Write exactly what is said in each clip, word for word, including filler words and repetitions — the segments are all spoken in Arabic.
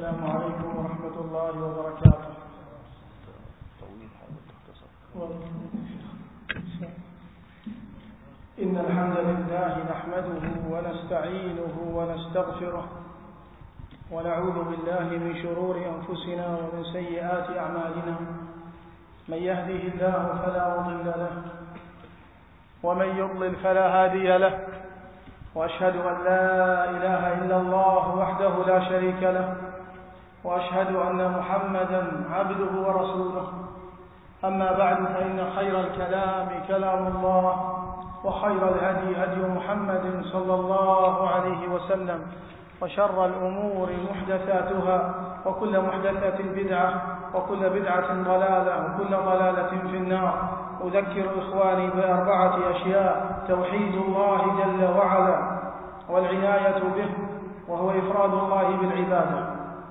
السلام عليكم ورحمة الله وبركاته. إن الحمد لله نحمده ونستعينه ونستغفره ونعوذ بالله من شرور أنفسنا ومن سيئات أعمالنا. من يهده الله فلا مضل له ومن يضلل فلا هادي له، وأشهد أن لا إله إلا الله وحده لا شريك له، وأشهد أن محمدا عبده ورسوله. أما بعد، فإن خير الكلام كلام الله، وخير الهدي هدي محمد صلى الله عليه وسلم، وشر الأمور محدثاتها، وكل محدثة بدعة، وكل بدعة ضلالة، وكل ضلالة في النار. أذكر إخواني بأربعة أشياء: توحيد الله جل وعلا، والعناية به، وهو إفراد الله بالعبادة،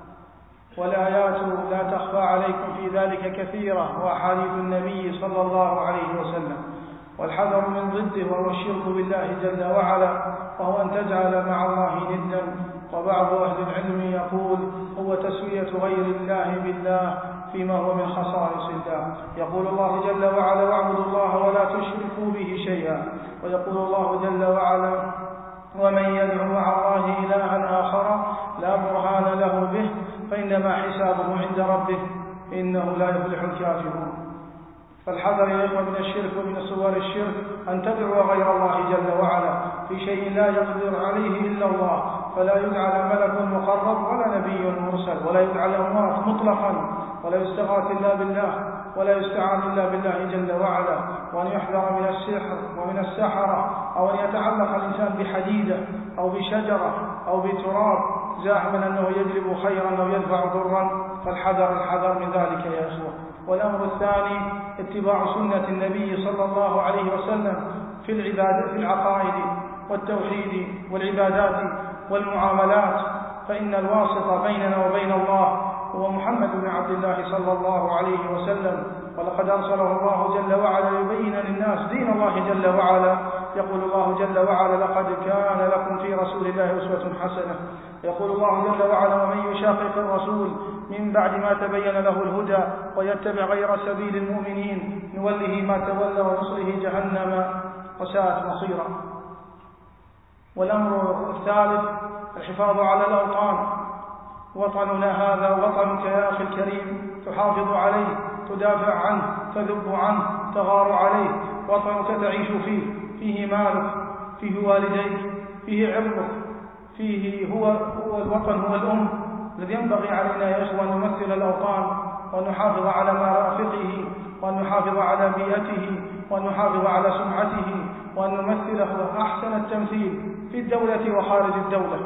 والآيات لا تخفى عليكم في ذلك كثيرة، وأحاديث النبي صلى الله عليه وسلم، والحذر من ضده وهو الشرك بالله جل وعلا، وهو أن تجعل مع الله ندا. وبعض أهل العلم يقول هو تسوية غير الله بالله فيما هو من خصائص الله. يقول الله جل وعلا: واعبدوا الله ولا تشركوا به شيئا. ويقول الله جل وعلا: ومن يدع مع الله إلها آخر لا برهان له به فإنما حسابه عند ربه إنه لا يفلح الكافرون. فالحذر يا إخوة من الشرك ومن صور الشرك أن تدعو غير الله جل وعلا في شيء لا يقدر عليه إلا الله، فلا يدعى ملك مقرب ولا نبي مرسل، ولا يدعى الأموات مطلقا، ولا يستغاث إلا بالله، ولا يستعان إلا بالله جل وعلا. وأن يحذر من السحر ومن السحرة، أو أن يتعلق الإنسان بحديدة أو بشجرة أو بتراب زاعما أنه يجلب خيرا أو يدفع ضرا، فالحذر الحذر من ذلك يا إخوة. والأمر الثاني اتباع سنة النبي صلى الله عليه وسلم في العبادة، في العقائد والتوحيد والعبادات والمعاملات، فإن الواسط بيننا وبين الله هو محمد بن عبد الله صلى الله عليه وسلم، ولقد أرسله الله جل وعلا ليبين للناس دين الله جل وعلا. يقول الله جل وعلا: لقد كان لكم في رسول الله أسوة حسنة. يقول الله جل وعلا: ومن يشاقق الرسول من بعد ما تبين له الهدى ويتبع غير سبيل المؤمنين نوله ما تولى ونصره جهنم وساءت مصيرا. والأمر الثالث الحفاظ على الأوطان. وطننا هذا وطنك يا أخي الكريم، تحافظ عليه، تدافع عنه، تذب عنه، تغار عليه. وطنك تعيش فيه، فيه مالك، فيه والديك، فيه عرضك، فيه هو, هو الوطن، هو الأم الذي ينبغي علينا يا إخوة أن نمثل الأوطان، وأن نحافظ على مرافقه، وأن نحافظ على بيئته، وأن نحافظ على سمعته، وأن نمثله أحسن التمثيل في الدولة وخارج الدولة.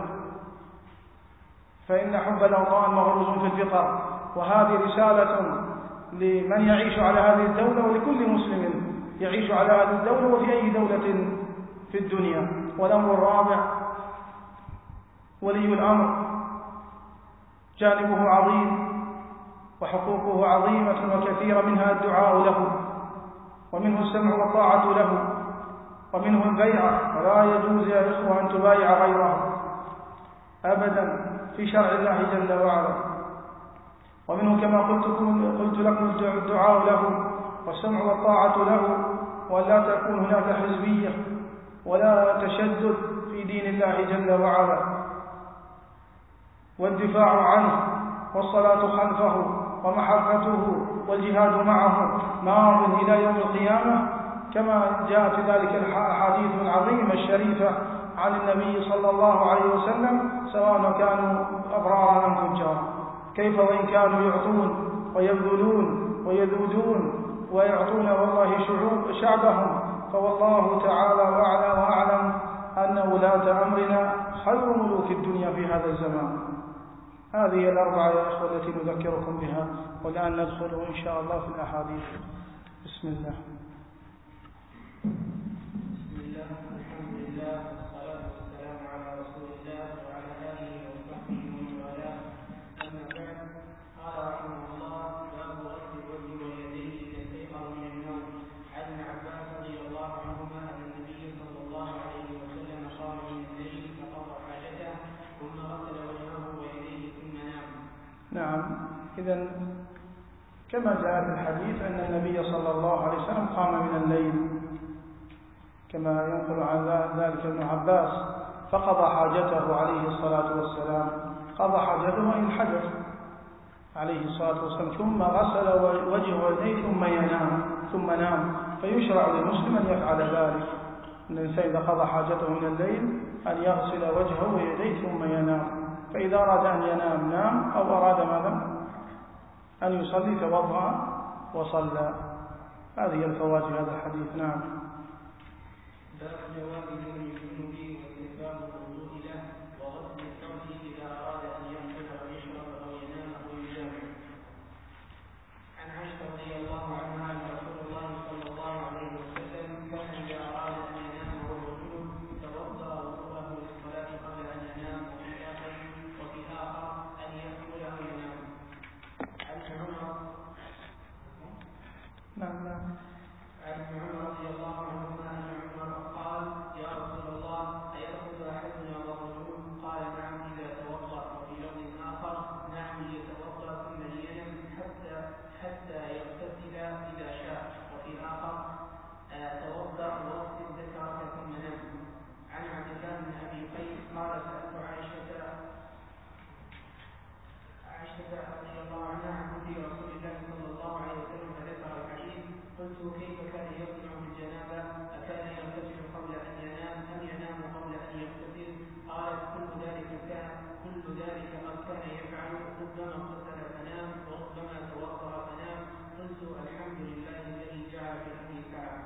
فإن حب الأوطان مغروز في الفطر، وهذه رسالة لمن يعيش على هذه الدولة ولكل مسلم يعيش على هذه الدولة وفي أي دولة في الدنيا. والأمر الرابع ولي الأمر، جانبه عظيم وحقوقه عظيمة وكثيرة، منها الدعاء له، ومنه السمع والطاعة له، ومنه البيعة. ولا يجوز يا إخوة أن تبايع غيره أبدا في شرع الله جل وعلا. ومنه كما قلت, قلت لكم الدعاء له والسمع والطاعة له، ولا تكون هناك حزبية ولا تشدد في دين الله جل وعلا، والدفاع عنه والصلاة خلفه ومحبته والجهاد معه ماض إلى يوم القيامة، كما جاء في ذلك الأحاديث العظيمة الشريفة عن النبي صلى الله عليه وسلم، سواء كانوا أبرارا أم فجارا. كيف وإن كانوا يعطون ويبذلون ويذودون ويعطون والله شعوب شعبهم، فوالله تعالى وأعلى وأعلم أن ولاة أمرنا خير ملوك الدنيا في هذا الزمان. هذه الأربعة يا إخوة التي نذكركم بها، والآن ندخل إن شاء الله في الأحاديث. بسم الله. بسم الله، الحمد لله، والصلاة والسلام على رسول الله وعلى آله وصحبه ومن والاه. أما بعد، قال رحمه الله: باب غسل الوجه واليدين إذا استيقظ من النوم. عن ابن عباس رضي الله عنهما أن النبي صلى الله عليه وسلم قام من الليل فقضى حاجته ثم غسل وجهه ويديه ثم نام. نعم. إذن كما جاء في الحديث أن النبي صلى الله عليه وسلم قام من الليل كما ينقل عن ذلك ابن عباس فقضى حاجته عليه الصلاة والسلام، قضى حاجته أي الحدث عليه الصلاة والسلام، ثم غسل وجهه ويديه ثم ينام ثم نام. فيشرع للمسلم أن يفعل ذلك، أن الإنسان إذا قضى حاجته من الليل أن يغسل وجهه ويديه ثم ينام. فإذا أراد أن ينام نام، أو أراد ماذا أن يصلي توضأ وصلى. هذه الفوائد في هذا الحديث. نعم. باب جواز ذكر الجنوب واستحباب الوضوء له وغسل الفرج اذا اراد ان يأكل او يشرب او ينام او يجامع. عن عائشه رضي الله عنها ان رسول الله صلى الله عليه وسلم كان اذا اراد ان ينام وهو جنب توضا وضوءه للصلاه قبل ان ينام، وفي اخر وفي اخر ان يأكل او ينام. عن عمر نعم نعم عن عمر رضي الله عنهما ان عمر قال: يا رسول الله ايأخذ احدنا وهو جنوب؟ قال: نعم اذا توضا. وفي لفظ اخر: نعم يتوضا ثم لينم حتى حتى يغتسل اذا شاء. وفي اخر: توضا واغسل ذكرك ثم نم. عن عبد الله بن ابي قيس قال: سالت عائشه عائشه رضي الله عنها عن هدي رسول الله صلى الله عليه وسلم فذكر الحديث. قلت: كيف كان يصنع بالجنابه؟ اكان يغتسل قبل ان ينام ام ينام قبل ان يغتسل؟ قالت: كل ذلك كان كل ذلك قد كان يفعل، ربما اغتسل فنام وربما توضا فنام. قلت: الحمد لله الذي جعل في الامر سعه.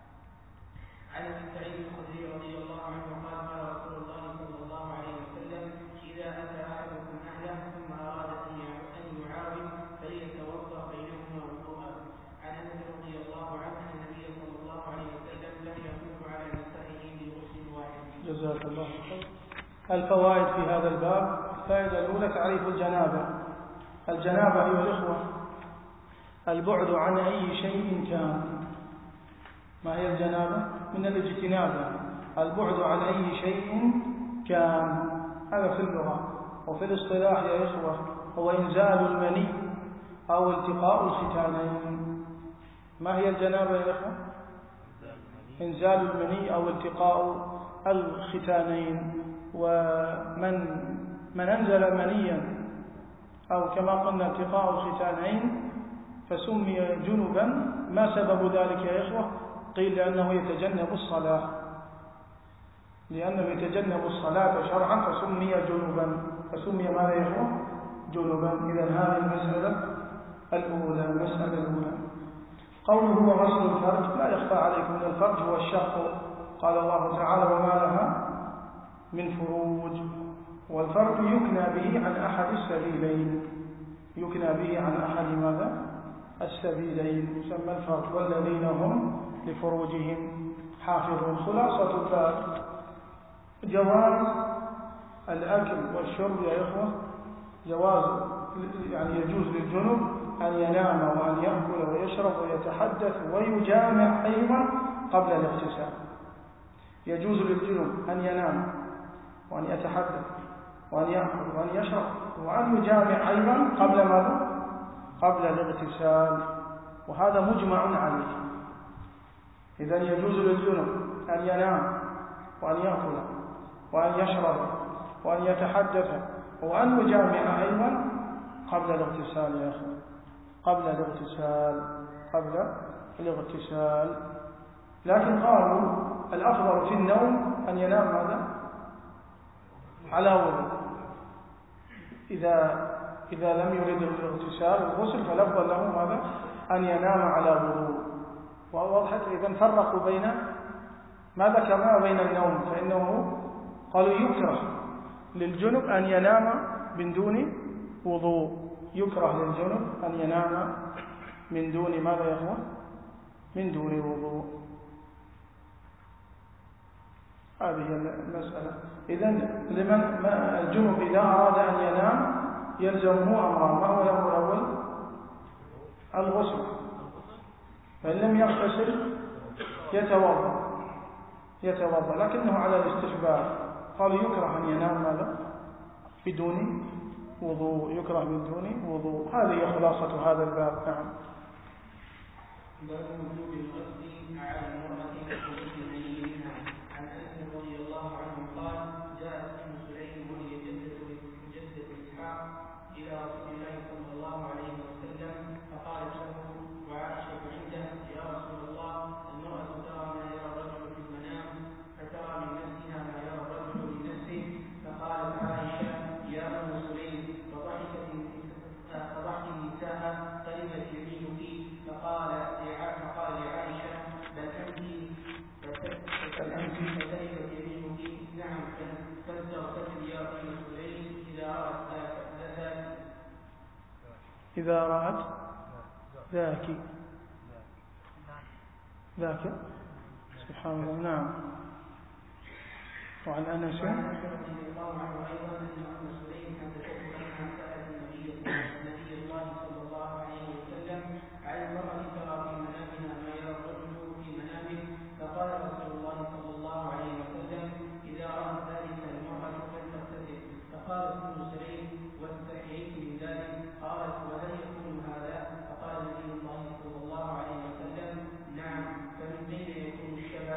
عن ابي سعيد الخدري رضي الله عنه قال: قال رسول الله صلى الله عليه وسلم: اذا اتى احدكم اهله ثم اراد ان يعاود فليتوضا بينهما وضوءا. عن انس رضي الله عنه ان النبي صلى الله عليه وسلم لم يطوف على نسائه بغسل واحد. جزاك الله خير. الفوائد في هذا الباب: الفائدة الأولى تعريف الجنابة. الجنابة أيها الإخوة البعد عن أي شيء كان. ما هي الجنابة؟ من الاجتناب، البعد عن أي شيء كان. هذا في اللغة. وفي الاصطلاح يا إخوة هو إنزال المني أو التقاء الختانين. ما هي الجنابة يا إخوة؟ إنزال المني أو التقاء الختانين. ومن من أنزل منيا أو كما قلنا التقاء الختانين فسمي جنبا. ما سبب ذلك يا إخوة؟ قيل لأنه يتجنب الصلاة، لأنه يتجنب الصلاة شرعا فسمي جنبا، فسمي ماذا يا إخوة؟ جنبا. إذن هذه المسألة الأولى. المسألة الأولى قوله وغسل الفرج. لا يخفى عليكم أن الفرج هو الشق. قال الله تعالى: وما لها من فروج. والفرج يكنى به عن أحد السبيلين، يكنى به عن أحد ماذا؟ السبيلين، يسمى الفرج. والذين هم لفروجهم حافظون. خلاصة الباب جواز الأكل والشرب يا إخوة، جواز يعني يجوز للجنب أن ينام وأن يأكل ويشرب ويتحدث ويجامع أيضا قبل الاغتسال. يجوز للجنب أن ينام وأن يتحدث وأن يأكل وأن يشرب وأن يجامع أيضا قبل ماذا؟ قبل الاغتسال. وهذا مجمع عليه. إذن يجوز للجنب أن ينام وأن يأكل وأن يشرب وأن يتحدث وأن يجامع أيضا قبل الاغتسال يا أخي، قبل الاغتسال قبل الاغتسال. لكن قالوا الأفضل في النوم أن ينام ماذا؟ على وضوء. إذا إذا لم يرد الاغتسال والغسل فالأفضل له ماذا؟ أن ينام على وضوء. ووضحت إذن فرقوا بين ما ذكرنا بين النوم، فإنه قالوا يكره للجنب أن ينام من دون وضوء، يكره للجنب أن ينام من دون ماذا يا أخوان؟ من دون وضوء. هذه المسألة. إذن لمن الجنب إذا أراد أن ينام يلزمه أمران. ما هو الأمر الأول؟ الغسل. فإن لم يغتسل يتوضأ يتوضأ لكنه على الاستحباب. قالوا يكره أن ينام ماذا؟ بدون وضوء، يكره من دون وضوء. هذه خلاصة هذا الباب. نعم. باب وجوب الغسل على المرأة وغسل المني منها. عن انس رضي الله عنه قال جاءت ام سليم وهي جدة جدة اسحاق الى رسول الله صلى الله عليه وسلم فقالت له وعائشة عنده يا رسول الله المرأة ترى ما يرى الرجل في المنام فترى من نفسها ما يرى الرجل لنفسه. فقالت عائشة يا ام سليم فضحكت فضحك النساء تربت يمينك. فقال فقال لعائشة بل أنت بل أنت فتربت يمينك. نعم فاستغفرت يا أم سليم إذا رأت ذاك إذا رأت ذاك ذاك سبحان الله. نعم. وعن أنس رضي الله عنه أيضا أن أم سليم حدثته أنها سألت النبي الله صلى الله عليه وسلم عن المرأة ترى في منامها ما يرى الرجل في منامه. فقال رسول الله صلى الله عليه وسلم إذا رأت ذلك المرأة فلتغتسل. فقالت أم سليم واستحييت من ذلك. قالت وهل يكون هذا؟ فقال نبي الله صلى الله عليه وسلم نعم. فمن أين يكون الشبه؟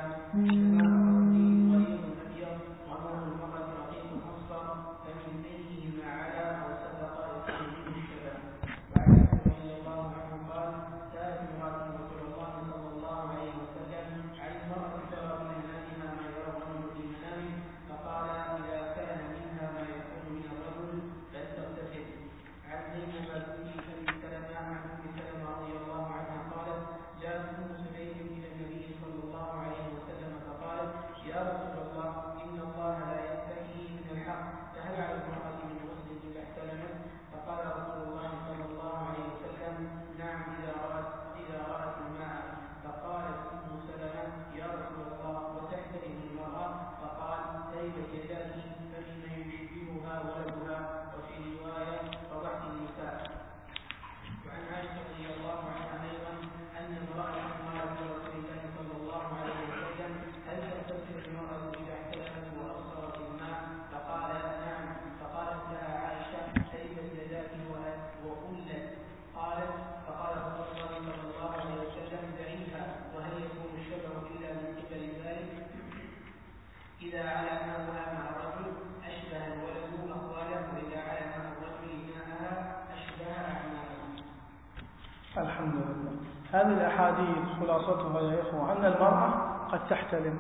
الحمد لله. هذه الأحاديث خلاصتها يا إخوة أن المرأة قد تحتلم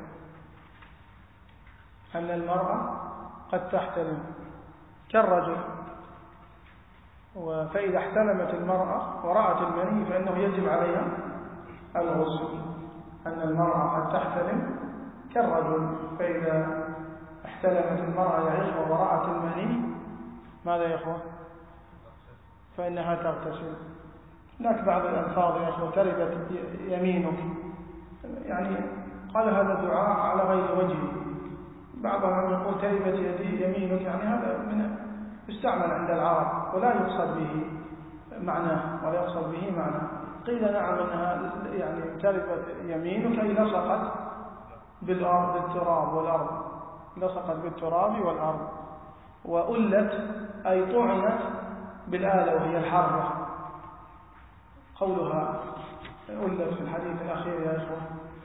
أن المرأة قد تحتلم كالرجل. فإذا احتلمت المرأة ورأت المني فإنه يجب عليها الغسل. أن المرأة قد تحتلم كالرجل، فإذا احتلمت المرأة يا إخوة ورأت المني ماذا يا إخوة؟ فإنها تغتسل. هناك بعض الألفاظ يا أخوة تربت يمينك، يعني قال هذا الدعاء على غير وجهه. بعضهم يقول تربت يدي يمينك، يعني هذا من يستعمل عند العرب ولا يقصد به معناه ولا يقصد به معناه. قيل نعم أنها يعني تربت يمينك أي لصقت بالأرض بالتراب والأرض، لصقت بالتراب والأرض. وألت أي طعنت بالآلة وهي الحرة. قولها ألت في الحديث الأخير يا إخوة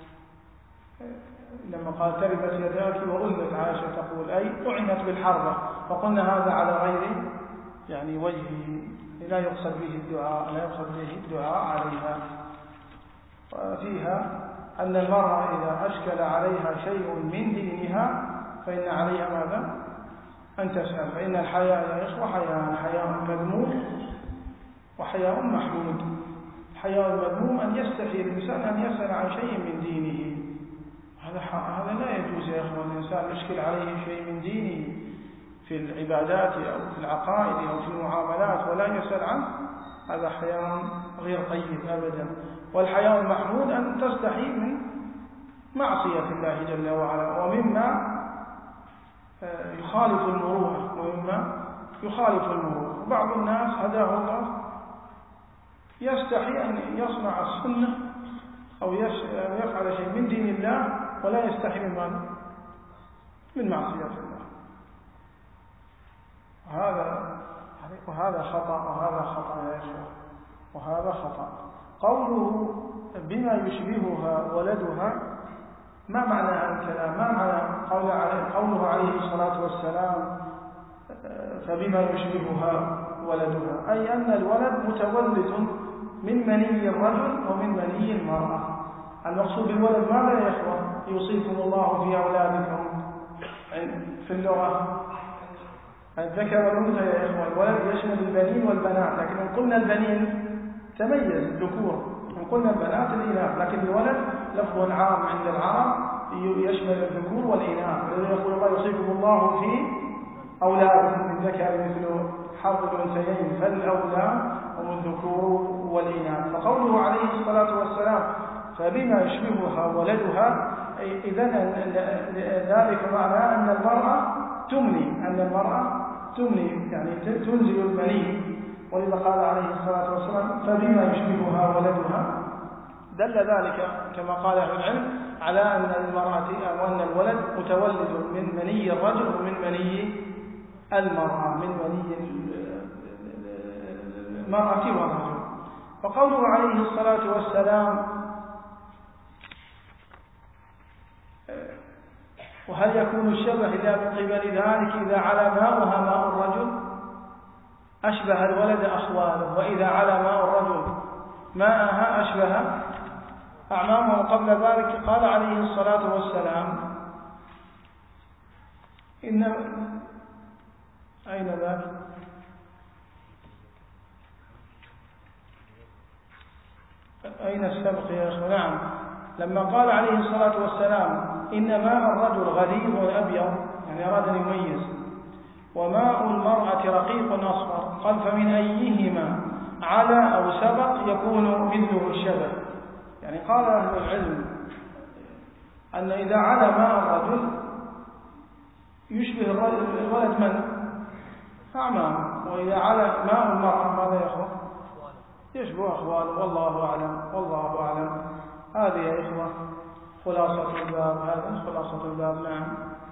لما قال تربت يداك وألت، عائشة تقول أي طعنت بالحرة. فقلنا هذا على غير يعني وجهه، لا يقصد به الدعاء لا يقصد به الدعاء عليها. وفيها أن المرأة إذا أشكل عليها شيء من دينها فإن عليها ماذا؟ أن تسأل. فإن الحياء يا إخوة حياء حياء مذموم وحياء محمود. حياء المذموم أن يستحي الإنسان أن يسأل عن شيء من دينه، هذا هذا لا يجوز يا إخوة. الإنسان يشكل عليه شيء من دينه في العبادات أو في العقائد أو في المعاملات ولا يسأل عنه، هذا حياء غير طيب أبدا. والحياء المحمود أن تستحي من معصية الله جل وعلا ومما يخالف المروءة ومما يخالف المروءة. بعض الناس هداه الله يستحي أن يصنع السنة أو يفعل شيء من دين الله ولا يستحي من ماذا؟ من معصية الله. هذا وهذا خطأ وهذا خطأ يا إخوة، وهذا خطأ. قوله بما يشبهها ولدها، ما معنى هذا الكلام؟ ما معنى قوله عليه الصلاة والسلام فبما يشبهها ولدها؟ أي أن الولد متولد من مني الرجل ومن مني المرأة. المقصود بالولد ماذا يا إخوة؟ يوصيكم الله في أولادكم في اللغة الذكر والأنثى يا إخوة. الولد يشمل البنين والبنات، لكن إن قلنا البنين تميز الذكور، إن قلنا البنات الإناث، لكن الولد لفظ عام عند العرب يشمل الذكور والإناث. الذي يقول الله يوصيكم الله في أولادكم من ذكر مثل حظ الأنثيين، فالأولاد هم الذكور والإناث. فقوله عليه الصلاة والسلام فبما يشبهها ولدها، إذن ذلك معناه أن المرأة تمني، أن المرأة تمني يعني تنزل المني، ولذا قال عليه الصلاة والسلام فبما يشبهها ولدها. دل ذلك كما قال أهل العلم على أن المرأة أو أن الولد متولد من مني الرجل ومن مني المرأة، من مني المرأة والرجل. وقوله عليه الصلاة والسلام وهل يكون الشبه إذا من قبل ذلك إذا على ماؤها ماء الرجل أشبه الولد أخواله، وإذا على ماء الرجل ماءها أشبه أعمامه. قبل ذلك قال عليه الصلاة والسلام إن أين ذلك؟ أين السبق يا أخوة؟ نعم، لما قال عليه الصلاة والسلام إن ماء الرجل غليظ أبيض، يعني أراد أن يميز، وماء المرأة رقيق أصفر، قال فمن أيهما على أو سبق يكون مثله الشبه. يعني قال أهل العلم أن إذا على ماء الرجل يشبه الولد من؟ أعمامه، وإذا على ماء المرأة ماذا يخرج؟ يشبه أخواله. والله أعلم، والله أعلم. هذه يا إخوة خلاصة الباب، هذا خلاصة الباب. نعم.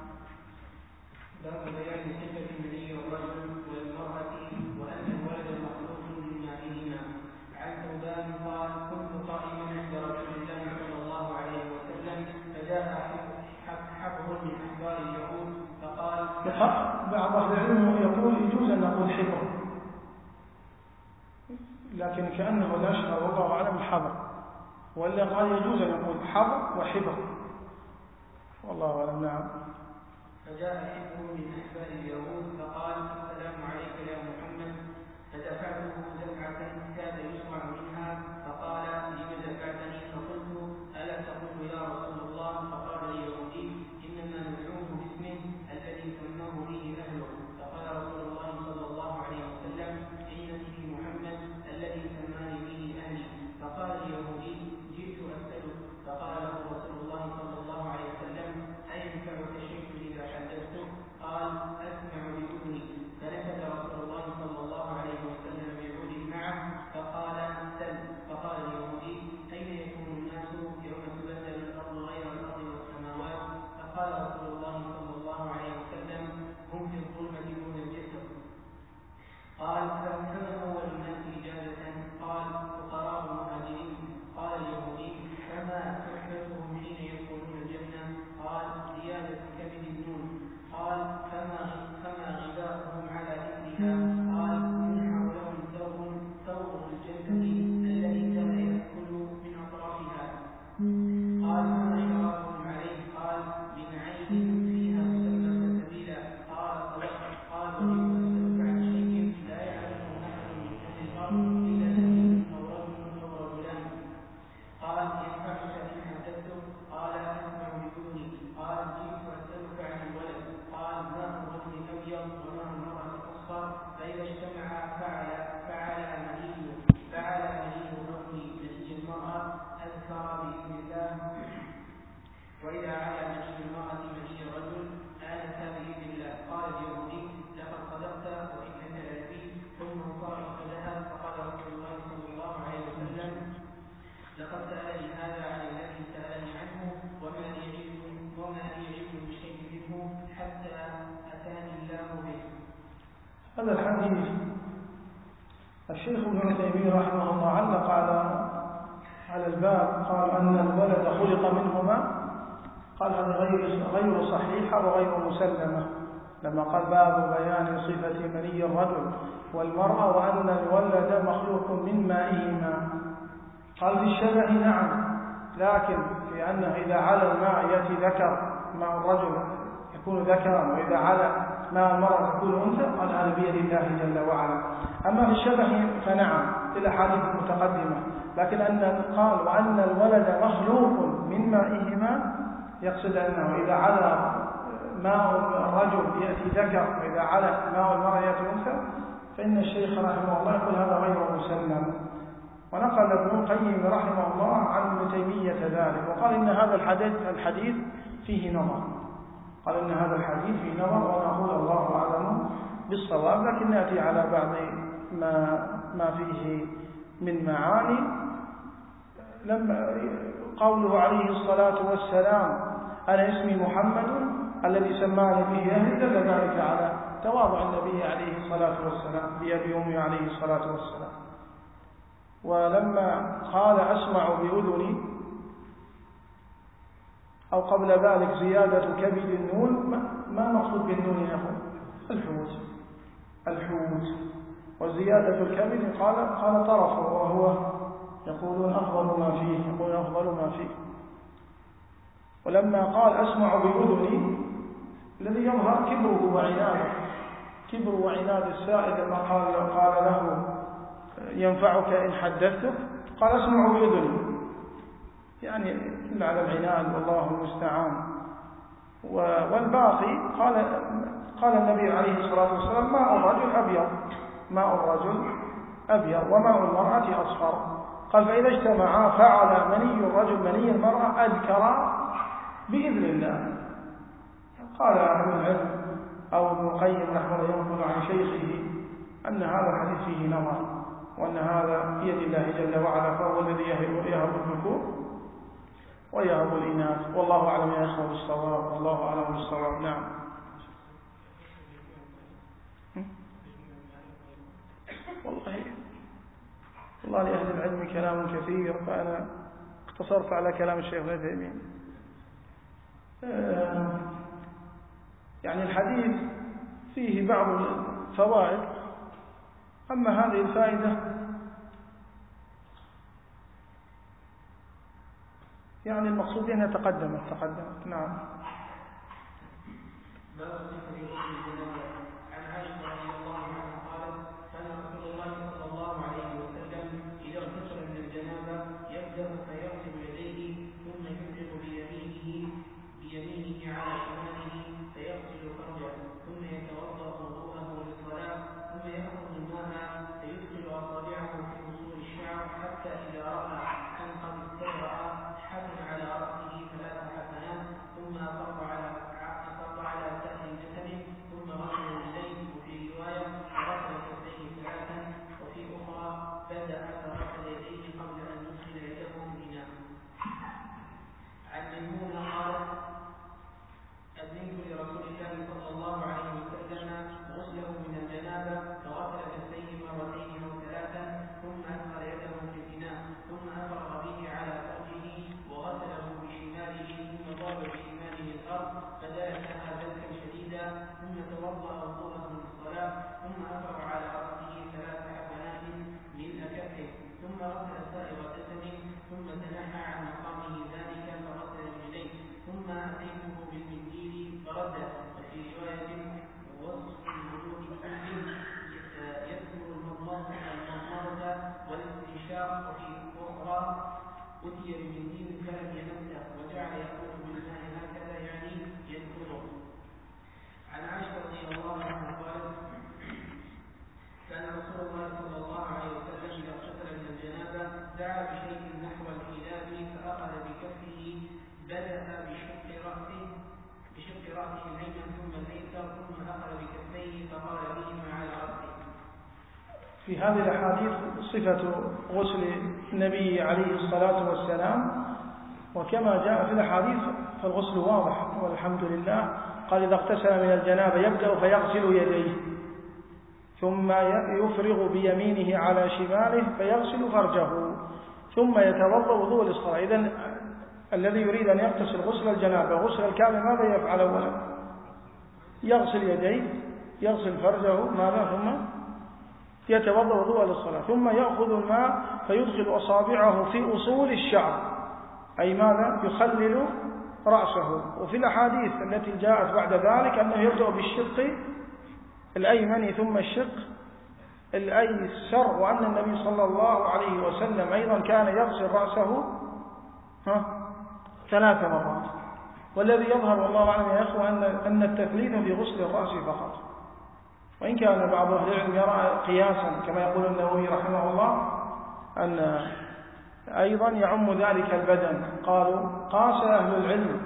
باب بيان صفة مني الرجل والمرأة وأن الولد مخلوق من مائهما. عن ثوبان قال كنت قائما عند رسول الله صلى الله عليه وسلم فجاء حبر من أحبار اليهود فقال بعض أهل العلم يقول يجوز أن نقول حبر، لكن كأنه الأشهر والله أعلم الحبر، ولا قال يجوز أن نقول حبر وحبر والله أعلم. نعم. فجاء حبر من أحبار اليهود فقال السلام عليك يا محمد، فدفعته دفعة كاد يسمع منها فقال لم دفعتني؟ فقلت ألا تقول يا رسول الله؟ فقال اليهودي إنما ندعوه باسمه الذي سماه به أهله. فقال رسول الله صلى الله عليه وسلم إن اسمي محمد الذي سماني به أهلي. فقال اليهودي جئت أسألك. فقال له رسول الله صلى الله عليه وسلم أينفعك الشيء إذا حدثتك؟ قال أسمع بأذني. فنكت رسول الله صلى الله عليه وسلم بعود معه فقال سل. فقال اليهودي أين يكون الناس يوم تبدل الأرض غير الأرض والسماوات؟ فقال رسول الله صلى الله عليه وسلم هم في الظلمة دون الجسر. قال فمن أول الناس إجازة؟ قال فقراء المهاجرين. قال اليهودي فما صحبتهم حين يدخلون الجنة؟ قال زيادة كبد النون. قال فما فما غذاؤهم على إثرها؟ قال ينحر لهم ثوب ثوب الجنة الذي كان يأكل من أطرافها. قال فما شرابهم عليه؟ قال من عين فيها مسمى سبيلا. قال صدقت. قال وإن أسألك عن شيء لا يعلمه أحد من أهل الأرض إلا نبي أو رجل أو رجلان. قال ينفعك إن حدثتك؟ قال أسمع بأذني. قال جئت أسألك عن الولد. قال ماء الرجل أبيض وماء المرأة أصفر، فإذا اجتمع فعل فعل مني فعل مني الرجل مني المرأة أذكر بإذن الله، وإذا على مني المرأة مني الرجل آنس بإذن الله. قال اليهودي لقد صدقت وإنك لنبي. ثم انصرف فذهب. فقال رسول الله صلى الله عليه وسلم لقد سألني هذا عن الذي سألني عنه وما لي علم وما لي علم بشيء منه حتى أتاني الله به. هذا الحديث الشيخ ابن تيمية رحمه الله علق على على الباب، قال أن الولد خلق منهما، قال هذا غير غير صحيحة وغير مسلمة، لما قال باب بيان صفة مني الرجل والمرأة وأن الولد مخلوق من مائهما. قال في الشبه نعم، لكن في أنه إذا على الماء يأتي ذكر، ماء الرجل يكون ذكرا، وإذا على ماء المرأة يكون أنثى، قال هذا بيد الله جل وعلا. أما في الشبه فنعم في الأحاديث المتقدمة، لكن أن قال وأن الولد مخلوق من مائهما، يقصد أنه إذا على ماء الرجل يأتي ذكر، وإذا على ماء المرأة يأتي أنثى، فإن الشيخ رحمه الله يقول هذا غير مسلم. ونقل ابن القيم رحمه الله عن ابن تيمية ذلك، وقال إن هذا الحديث الحديث فيه نظر، قال إن هذا الحديث فيه نظر، ونقول الله أعلم بالصواب، لكن نأتي على بعض ما ما فيه من معاني. لما قوله عليه الصلاة والسلام أنا اسمي محمد الذي سماني به أهلي، دل ذلك على تواضع النبي عليه الصلاة والسلام بأبي أمي عليه الصلاة والسلام. ولما قال أسمع بأذني، أو قبل ذلك زيادة كبد النون، ما المقصود بالنون يا أخوان؟ الحوت الحوت وزيادة الكبد قال قال طرفه، وهو يقولون أفضل ما فيه، يقولون أفضل ما فيه. ولما قال أسمع بأذني، الذي يظهر كبره وعناده، كبر وعناد السائل لما قال قال له ينفعك إن حدثتك، قال أسمع بأذني، يعني إلا على العناد والله المستعان. والباقي قال قال النبي عليه الصلاة والسلام ماء الرجل أبيض، ماء الرجل أبيض وماء المرأة أصفر، قال فإذا اجتمعا فعل مني الرجل مني المرأة أذكر بإذن الله. قال أهل العلم أو ابن القيم رحمه الله ينقل عن شيخه أن هذا الحديث فيه نظر، وأن هذا بيد الله جل وعلا، فهو الذي يهب الذكور ويهب الإناث، والله أعلم يا إخوة بالصواب، والله أعلم بالصواب. نعم. والله والله لأهل العلم كلام كثير، فأنا اقتصرت على كلام الشيخ ابن تيمية. يعني الحديث فيه بعض الفوائد، أما هذه الفائدة يعني المقصود أنها تقدمت تقدمت نعم. عن عائشة رضي الله عنها قالت كان رسول الله صلى الله عليه وسلم إذا اغتسل من الجنابة يبدأ فيغسل يديه ثم يفرغ بيمينه بيمينه على شماله فيغسل فرجه ثم يتوضأ وضوءه للصلاة ثم يأخذ الماء فيدخل أصابعه في أصول الشعر حتى إذا رأى أن قد استبرأ حفن على رأسه ثلاث حفنات ثم أفرغ على أفرغ على سائر جسده ثم غسل رجليه، وفي رواية غسل كفيه ثلاثا، وفي أخرى بدأ فغسل يديه قبل أن يدخل يده في الإناء. عن ميمونة قالت أذنت لرسول الله صلى الله عليه وسلم غسله من الجنابة فغسل كفيه مرتين أو ثلاثا ثم أدخل يده في الإناء ثم أفرغ به على فرجه وغسله بشماله ثم ضرب بشماله الأرض فدلكها دلكا شديدا ثم توضأ وضوءه للصلاة ثم أفرغ على رأسه ثلاث حفنات ملء كفه ثم غسل سائر جسده ثم تنحى عن مقامه ذلك فغسل رجليه ثم أتيته بالمنديل فرده. وفي رواية وصف الوضوء كله يذكر المضمضة والاستنشاق، وفي أخرى أتي بمنديل فلم يمسه وجعل يقول بالماء هكذا يعني يذكره. عن عائشة رضي الله عنها قالت كان رسول الله صلى الله عليه وسلم إذا اغتسل من الجنابة دعا بشيء نحو الخلاف فأخذ بكفه بدأ بشق رأسه بشق رأسه الأيمن ثم الأيسر ثم أخذ بكفيه فقال بهما على رأسه. في هذه الأحاديث صفة غسل النبي عليه الصلاة والسلام، وكما جاء في الأحاديث فالغسل واضح والحمد لله. قال إذا اغتسل من الجنابة يبدأ فيغسل يديه ثم يفرغ بيمينه على شماله فيغسل فرجه ثم يتوضأ وضوء للصلاة. إذن الذي يريد أن يغتسل غسل الجنابة غسل الكعبة ماذا يفعل أولا؟ يغسل يديه، يغسل فرجه، ماذا؟ ثم يتوضأ وضوء للصلاة، ثم يأخذ الماء فيدخل أصابعه في أصول الشعر، أي ماذا؟ يخلل رأسه. وفي الأحاديث التي جاءت بعد ذلك أنه يبدأ بالشق الأيمن ثم الشق الأيسر، وأن النبي صلى الله عليه وسلم أيضا كان يغسل رأسه ها ثلاث مرات. والذي يظهر والله أعلم يا أخوة أن التثليث في غسل الرأس فقط، وإن كان بعض أهل العلم يرى قياسا كما يقول النووي رحمه الله أن أيضا يعم ذلك البدن. قالوا قاس أهل العلم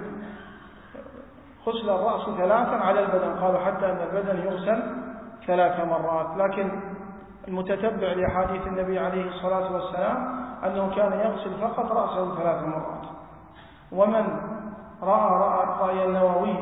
غسل الرأس ثلاثا على البدن، قالوا حتى أن البدن يغسل ثلاث مرات. لكن المتتبع لأحاديث النبي عليه الصلاة والسلام أنه كان يغسل فقط رأسه ثلاث مرات. ومن رأى رأى رأي النووي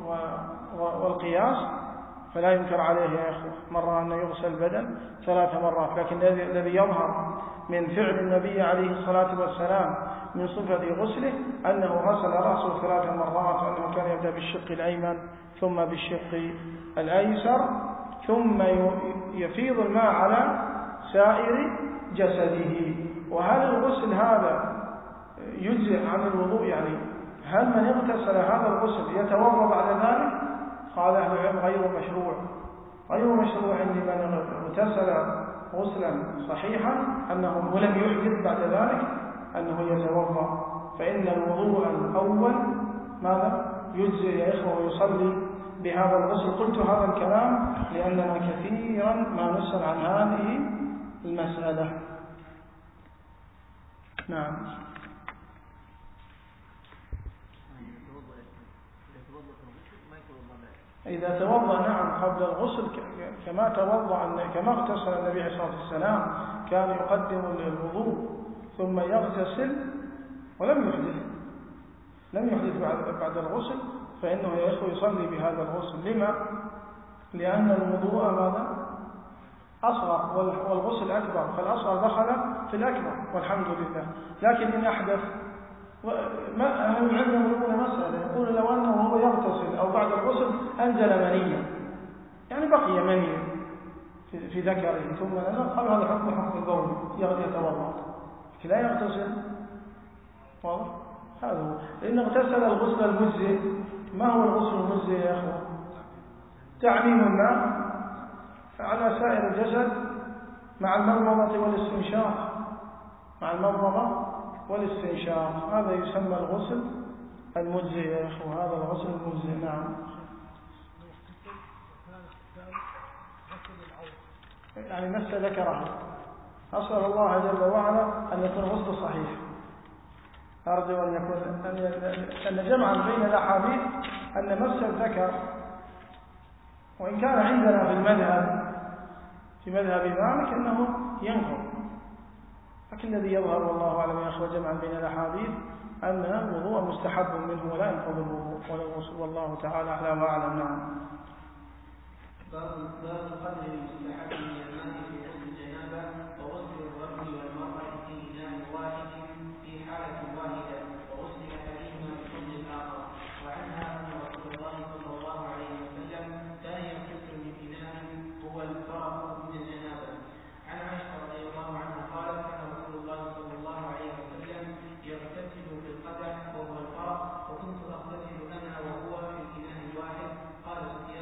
والقياس فلا ينكر عليه يا أخوة، مرة أنه يغسل البدن ثلاث مرات. لكن الذي يظهر من فعل النبي عليه الصلاة والسلام من صفة غسله أنه غسل رأسه ثلاث مرات، وأنه كان يبدأ بالشق الأيمن ثم بالشق الأيسر، ثم يفيض الماء على سائر جسده. وهل الغسل هذا يجزئ عن الوضوء؟ يعني هل من اغتسل هذا الغسل يتوضأ بعد ذلك؟ قال أهل العلم غير مشروع، غير مشروع لمن اغتسل غسلا صحيحا أنه ولم يحدث بعد ذلك أنه يتوضأ، فإن الوضوء الأول ماذا يجزي يا إخوة ويصلي بهذا الغسل. قلت هذا الكلام لأننا كثيرا ما نسأل عن هذه المسألة. نعم. إذا توضأ نعم قبل الغسل كما توضأ كما اغتسل النبي عليه الصلاة والسلام، كان يقدم الوضوء ثم يغتسل ولم يحدث لم يحدث بعد بعد الغسل، فإنه يا إخوة يصلي بهذا الغسل. لما؟ لأن الوضوء ماذا؟ أصغر والغسل أكبر، فالأصغر دخل في الأكبر والحمد لله. لكن إن أحدث ما أهل العلم يقولون مسألة، يقول لو أنه هو يغتسل أو بعد الغسل أنزل منيا، يعني بقي منيا في, في ذكره ثم نزل، قالوا هذا حكم حكم البول يتوضأ، لكن لا يغتسل. واضح؟ هذا هو. لأن اغتسل الغسل المجزئ. ما هو الغسل المجزئ يا أخوة؟ تعميم الماء على سائر الجسد مع المضمضة والاستنشاق، مع المضمضة والاستنشاق، هذا يسمى الغسل المجزئ يا أخوة، هذا الغسل المجزئ. نعم. يعني نفس ذكره. أسأل الله جل وعلا أن يكون غسل صحيح. أرجو أن يكون أن جمعا بين الأحاديث أن مس الذكر، وإن كان عندنا في المذهب في مذهب مالك أنه ينقض، لكن الذي يظهر والله أعلم يا أخوة جمعا بين الأحاديث أن الوضوء مستحب منه ولا ينقض الوضوء، والله تعالى أعلم وأعلم. نعم. باب قدر المستحب من الماء في غسل الجنابة وغسل الرجل والمرأة في إناء واحد في حالة واحدة وغسل أحدهما بفضل الآخر. وعنها أن رسول الله صلى الله عليه وسلم كان يغتسل من إناء هو الفرق من الجنابة. عن عائشة رضي الله عنها قالت كان رسول الله صلى الله عليه وسلم يغتسل في القدح وهو الفرق، وكنت أغتسل أنا وهو في الإناء الواحد. قال سفيان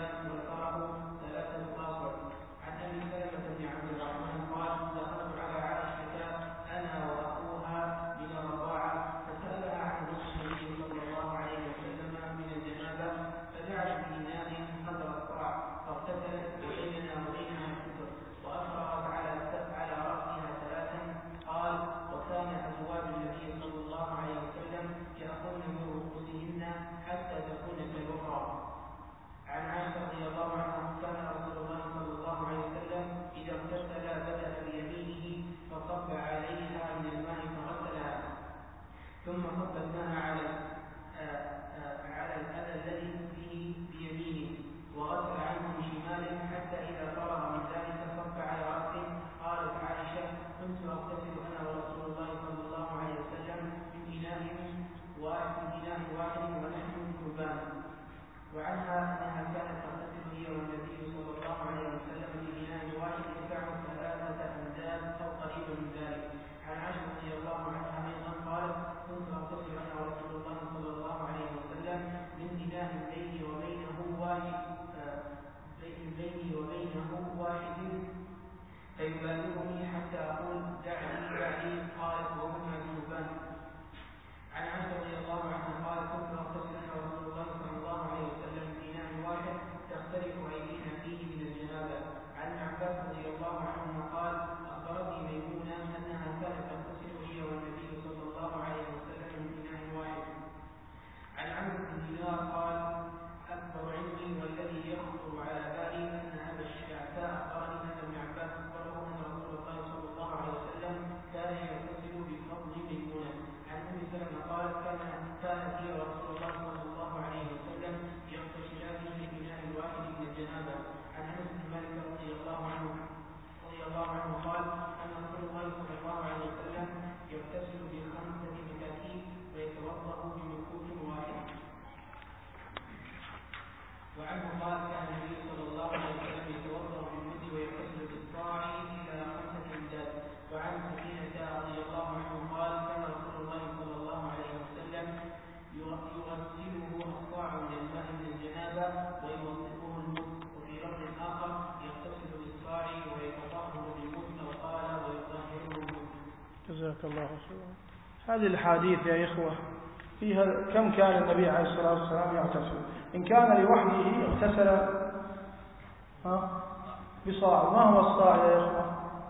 جزاك الله خيرا. هذه الحديث يا إخوة فيها كم كان النبي عليه الصلاة والسلام يغتسل؟ إن كان لوحده اغتسل ها بصاع. ما هو الصاع يا إخوة؟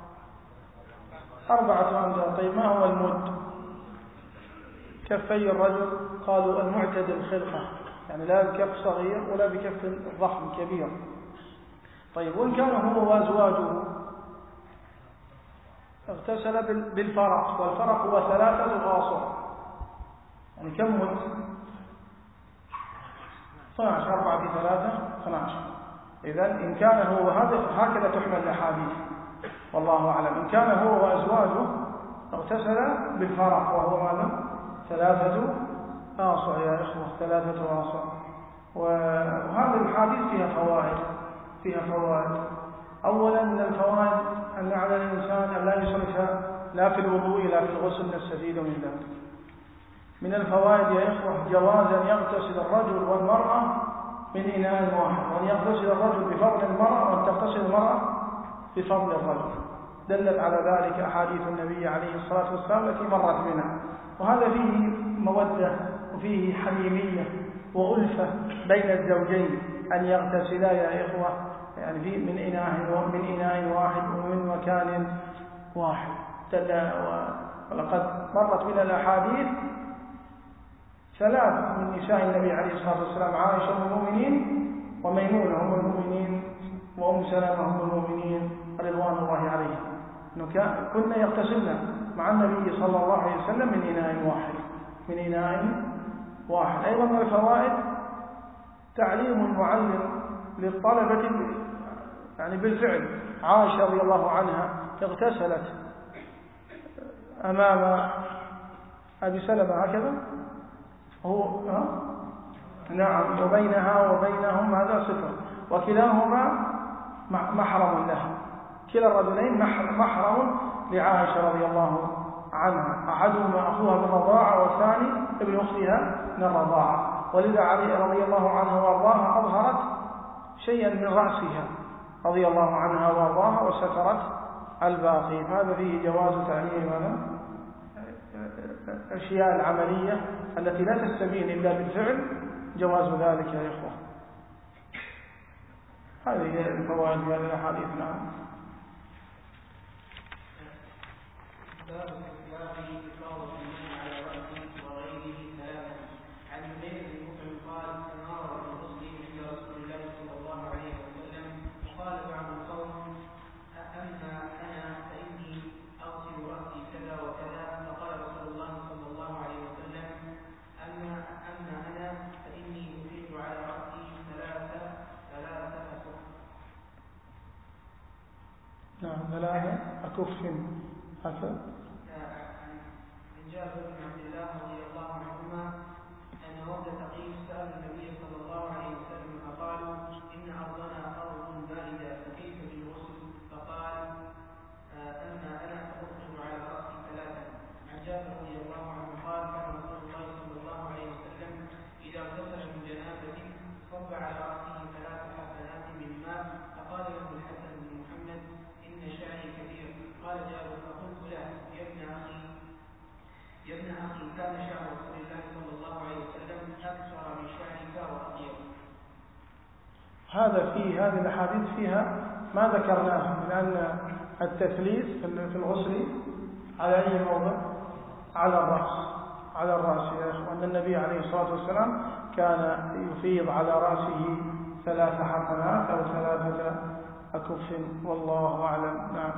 أربعة أمداد. طيب ما هو المد؟ كفي الرجل قالوا المعتدل خلقة، يعني لا بكف صغير ولا بكف ضخم كبير. طيب وإن كان هو وأزواجه اغتسل بالفرق، والفرق هو ثلاثة آصع، يعني كم مد؟ اثني عشر. أربعة في ثلاثة اثني عشر. إذن إن كان هو هكذا تحمل الأحاديث والله أعلم. إن كان هو وأزواجه اغتسل بالفرق وهو ماذا؟ ثلاثة آصع يا إخوة، ثلاثة آصع. وهذه الحديث فيها فوائد فيها فوائد أولا من الفوائد أن على الإنسان أن لا يسرف لا في الوضوء لا في الغسل، نستفيد من ذلك. من الفوائد يا إخوة جواز أن يغتسل الرجل والمرأة من إناء واحد، وأن يغتسل الرجل بفضل المرأة وأن تغتسل المرأة بفضل الرجل. دلت على ذلك أحاديث النبي عليه الصلاة والسلام التي مرت بنا. وهذا فيه مودة وفيه حميمية وألفة بين الزوجين أن يغتسلا يا إخوة، يعني في من إناء من إناء واحد ومن مكان واحد. ولقد مرت بنا الأحاديث ثلاث من نساء النبي عليه الصلاة والسلام: عائشة أم المؤمنين، وميمونة أم المؤمنين، وأم سلمة أم المؤمنين رضوان الله عليهم، أنه كنا يغتسلن مع النبي صلى الله عليه وسلم من إناء واحد من إناء واحد. أيضا من الفوائد تعليم المعلم للطلبة يعني بالفعل. عائشة رضي الله عنها اغتسلت أمام أبي سلمة هكذا هو ها؟ نعم، وبينها وبينهم هذا ستر، وكلاهما محرم له، كلا الرجلين محرم لعائشة رضي الله عنها، أحدهما أخوها من الرضاعة والثاني ابن أختها من الرضاعة. ولذا علي رضي الله عنها وارضاها أظهرت شيئا من رأسها رضي الله عنها وارضاها وسترت الباقي. هذا فيه جواز تعليم هذا الأشياء العملية التي لا تستبين إلا بالفعل، جواز ذلك يا إخوة. هذه الفوائد من هذه الأحاديث. نعم. باب استحباب إفاضة الماء على رأسه وغيره ثلاثا. عن زبير بن مسلم قال: استنار بالغسل عند رسول الله صلى الله عليه وسلم، وقال بعض القوم: أما أنا فإني أغسل رأسي كذا وكذا، فقال رسول الله صلى الله عليه وسلم: أما أما أنا فإني أفيض على رأسي ثلاثة ثلاثة أكف. نعم، ثلاثة أكف حسن. من جابر بن عبد الله رضي الله عنهما أن وفد ثقيف سأل النبي صلى الله عليه وسلم فقالوا: إن أرضنا أرض باردة فكيف بالغسل؟ فقال: أما أنا فأفرغ على رأسي ثلاثا. عن جابر رضي الله عنه قال: كان رسول الله صلى الله عليه وسلم إذا اغتسل من جنابة صب على رأسه ثلاث حسنات من ماء، فقال له الحسن بن محمد: إن شعري كثير. قال جابر: فقلت له: يا ابن أخي يا ابن أخي كان شعر رسول الله صلى الله عليه وسلم أكثر من شعرك وأطيب. هذا فيه هذه الأحاديث فيها ما ذكرناه من أن التثليث في الغسل على أي موضع؟ على الرأس على الرأس يا أخوة. أن النبي عليه الصلاة والسلام كان يفيض على رأسه ثلاث حسنات أو ثلاثة أكف، والله أعلم. نعم.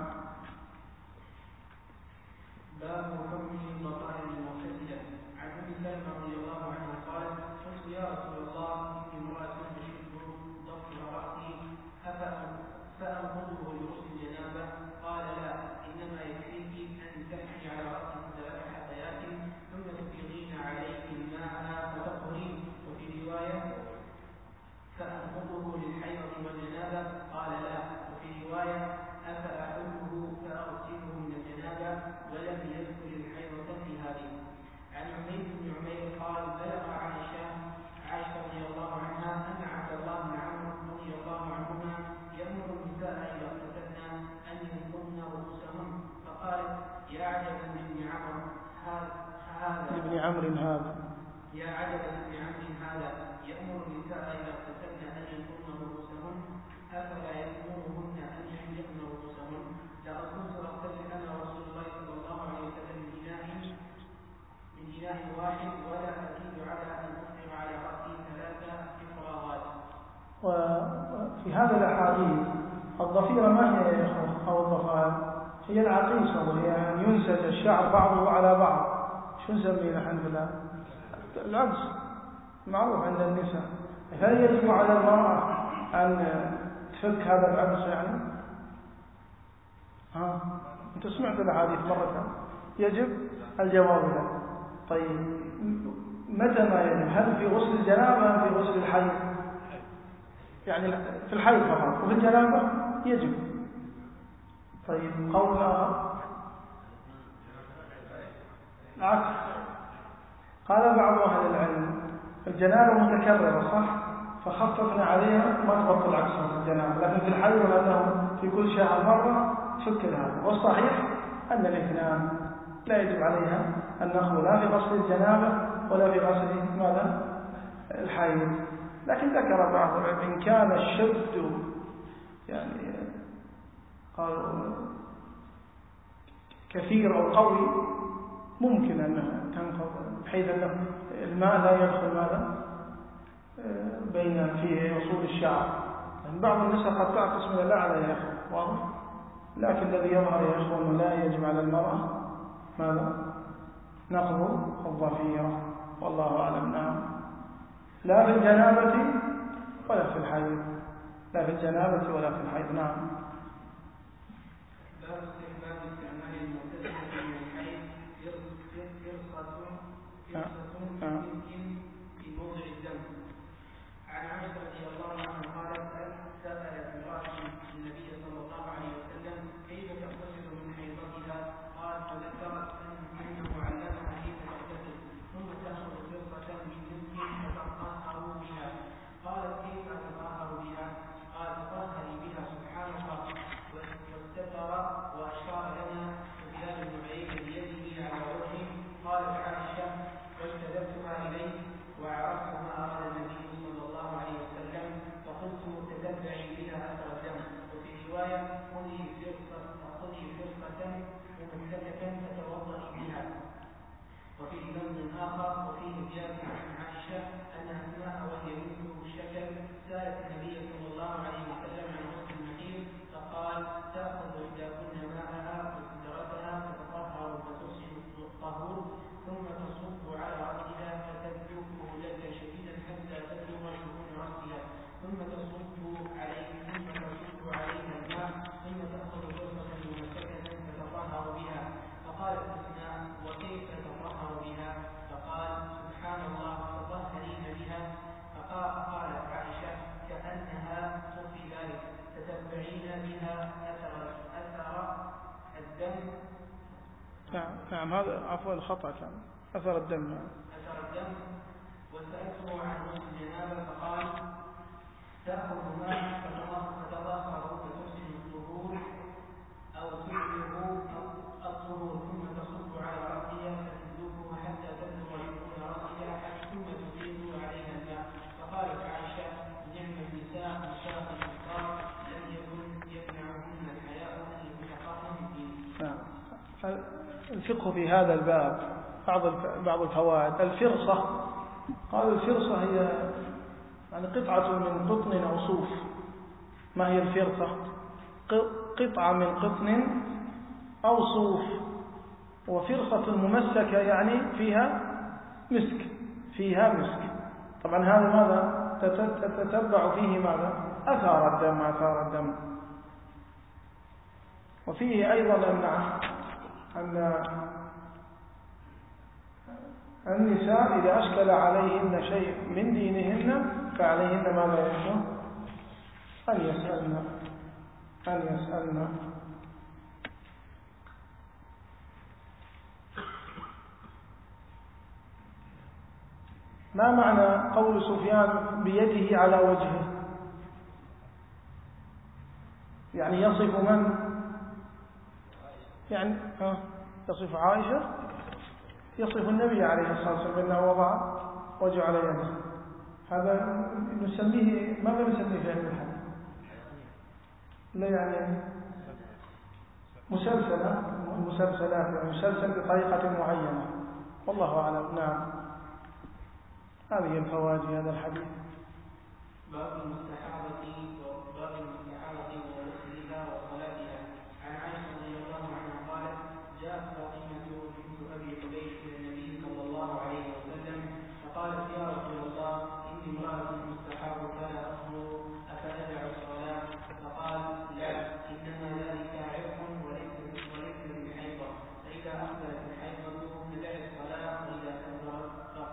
باب حكم البطائر المغتسلة. عن ام سلمة رضي الله عنها قالت: قلت يا رسول الله اني امرأة تشد ضفر رأسي فأنقضه لغسل الجنابة؟ قال: لا، انما يكفيك ان تحني على رأسك ثلاث حثيات ثم تفيضين عليه الماء فتطهرين. وفي رواية: فأنقضه للحيض والجنابة؟ قال: لا. وفي رواية: أفأحله فأغسله من الجنابة؟ ولم يذكر الحيضة في هذه. عن عمير بن عمير قال: بلغ عائشة عائشة رضي الله عنها أن عبد الله بن عمرو رضي الله عنهما يأمر النساء إذا اغتسلن أن ينقضن رؤوسهن، فقالت: يا عجبا لابن عمرو هذا لابن عمرو هذا يا عجبا لابن عمرو هذا يأمر النساء إذا اغتسلن أن ينقضن رؤوسهن أفلا يأمرهن أن يحلقن رؤوسهن لقد كنت أغتسل أنا ورسول الله صلى الله عليه وسلم من إناء من إناء واحد ولا أزيد على أن أفرغ على رأسي ثلاثة إفراغات. وفي هذا الأحاديث الضفيرة ما هي يا إخوة أو الضفائر؟ هي العقيصة، وهي أن ينسج الشعر بعضه على بعض. شو نسميه نحن في الآن؟ العقص معروف عند النساء. هل يجب على المرأة أن تفك هذا العقص يعني؟ ها؟ أنت سمعت الحديث مرة؟ يجب؟ الجواب لا. طيب متى ما يجب؟ هل في غسل الجنابة أم في غسل الحيض؟ يعني في الحيض فقط، وفي الجنابة يجب. طيب قول آخر العكس. قال بعض أهل العلم الجنابة متكررة صح، فخففنا عليها ما تبطل العكس في الجنابة، لكن في الحيض لأنه في كل شهر مرة فك هذا. والصحيح أن الاثنان لا يجب عليها النخل لا في غسل الجنابة ولا في غسل ماذا الحيض. لكن ذكر بعض العلم إن كان الشد يعني قالوا كثير أو قوي ممكن أنها تنقض، بحيث أن الماء لا يدخل ماذا بين في أصول الشعر. يعني بعض النساء قد تعكس من الأعلى يا أخوة واضح، لكن الذي يظهر يا أخوة أنه لا يجب على المرأة ماذا نقض الضفيرة، والله أعلم. نعم. لا في الجنابة ولا في الحيض، لا في الجنابة ولا في الحيض. نعم. باب استحباب استعمال المغتسل من الحيض فرصة فرصة يمكن في موضع الدم. عن عائشة رضي الله عنها قالت سألت امرأة النبي صلى الله عليه وسلم كيف تغتسل من حيضتها؟ قال فذكرت أنه علمها كيف تغتسل ثم تأخذ فرصة من مسك فتطهر بها. قالت كيف أتطهر بها؟ قال تطهري بها سبحان الله. واستتر وأشار لنا سفيان بن عيينة بيده على وجهه. قالت عائشة واجتذبتها إليه وعرفت ما أراد النبي صلى الله عليه وسلم فقلت تتبعي بها أثر الدم. وفي رواية خذي فرصة خذي فرصة ممسكة فتوضئي بها. وفي لفظ آخر وفيه زيادة عن عائشة أن أسماء وهي بنت الشكل سألت النبي صلى الله عليه وسلم عن غسل المحيض فقال تأخذ إحداكن ماءها وسدرتها فتطهر وتصل الطهور ثم تصب على رأسها فتدلكه دلكا شديدا حتى تبلغ شؤون رأسها ثم تصب عليه ثم تصب عليها الماء ثم تأخذ فرصة ممسكة تتطهر بها. فقالت أسماء وكيف تتطهر بها؟ فقال سبحان الله تطهرين بها. فقالت عائشة كأنها تخفي ذلك تتبعين بها أثر أثر الدم. نعم نعم هذا عفوا خطأ كان أثر الدم. أثر الدم. وسألته عن غسل الجنابة فقال تأخذ ماء فتطهر فتحسن الطهور أو تبلغ الطهور ثم تصب على رأسها فتدلكه حتى تبلغ شؤون رأسها ثم تفيض عليها الماء. فقالت عائشة نعم النساء نساء الكفار لم يكن يمنعهن الحياء أن يتفقهن فيه. الفقه في هذا الباب بعض بعض الفوائد. الفرصة قالوا الفرصة هي يعني قطعة من قطن أو صوف. ما هي الفرصة؟ قطعة من قطن أو صوف، وفرصة ممسكة يعني فيها مسك فيها مسك. طبعا هذا ماذا تتتبع فيه ماذا أثار الدم أثار الدم. وفيه أيضا أمنع أن النساء إذا أشكل عليهن شيء من دينهن فعليهن ماذا يجب أن يسألن أن يسألن ما معنى قول سفيان بيده على وجهه؟ يعني يصف من يعني ها يصف عائشة يصف النبي عليه الصلاة والسلام بأنه وضع وجعل يده. هذا نسميه، ماذا نسميه في علم الحديث؟ لا يعني مسلسلة، مسلسلات يعني مسلسل بطريقة معينة، والله أعلم. نعم، هذه الفوائد في هذا الحديث. باب المستحاضة وباب المستحاضة وغسلها وصلاتها. عن عائشة رضي الله عنها قالت: جاءت فاطمة بنت أبي حبيش إلى النبي صلى الله عليه وسلم فقالت: يا رسول الله، إني امرأة مستحاض فلا أصبر، أفأدع الصلاة؟ فقال: لا، إنما ذلك عرق وليس وليس بالحيضة، فإذا أقبلت الحيضة فدعي الصلاة، وإذا أدبرت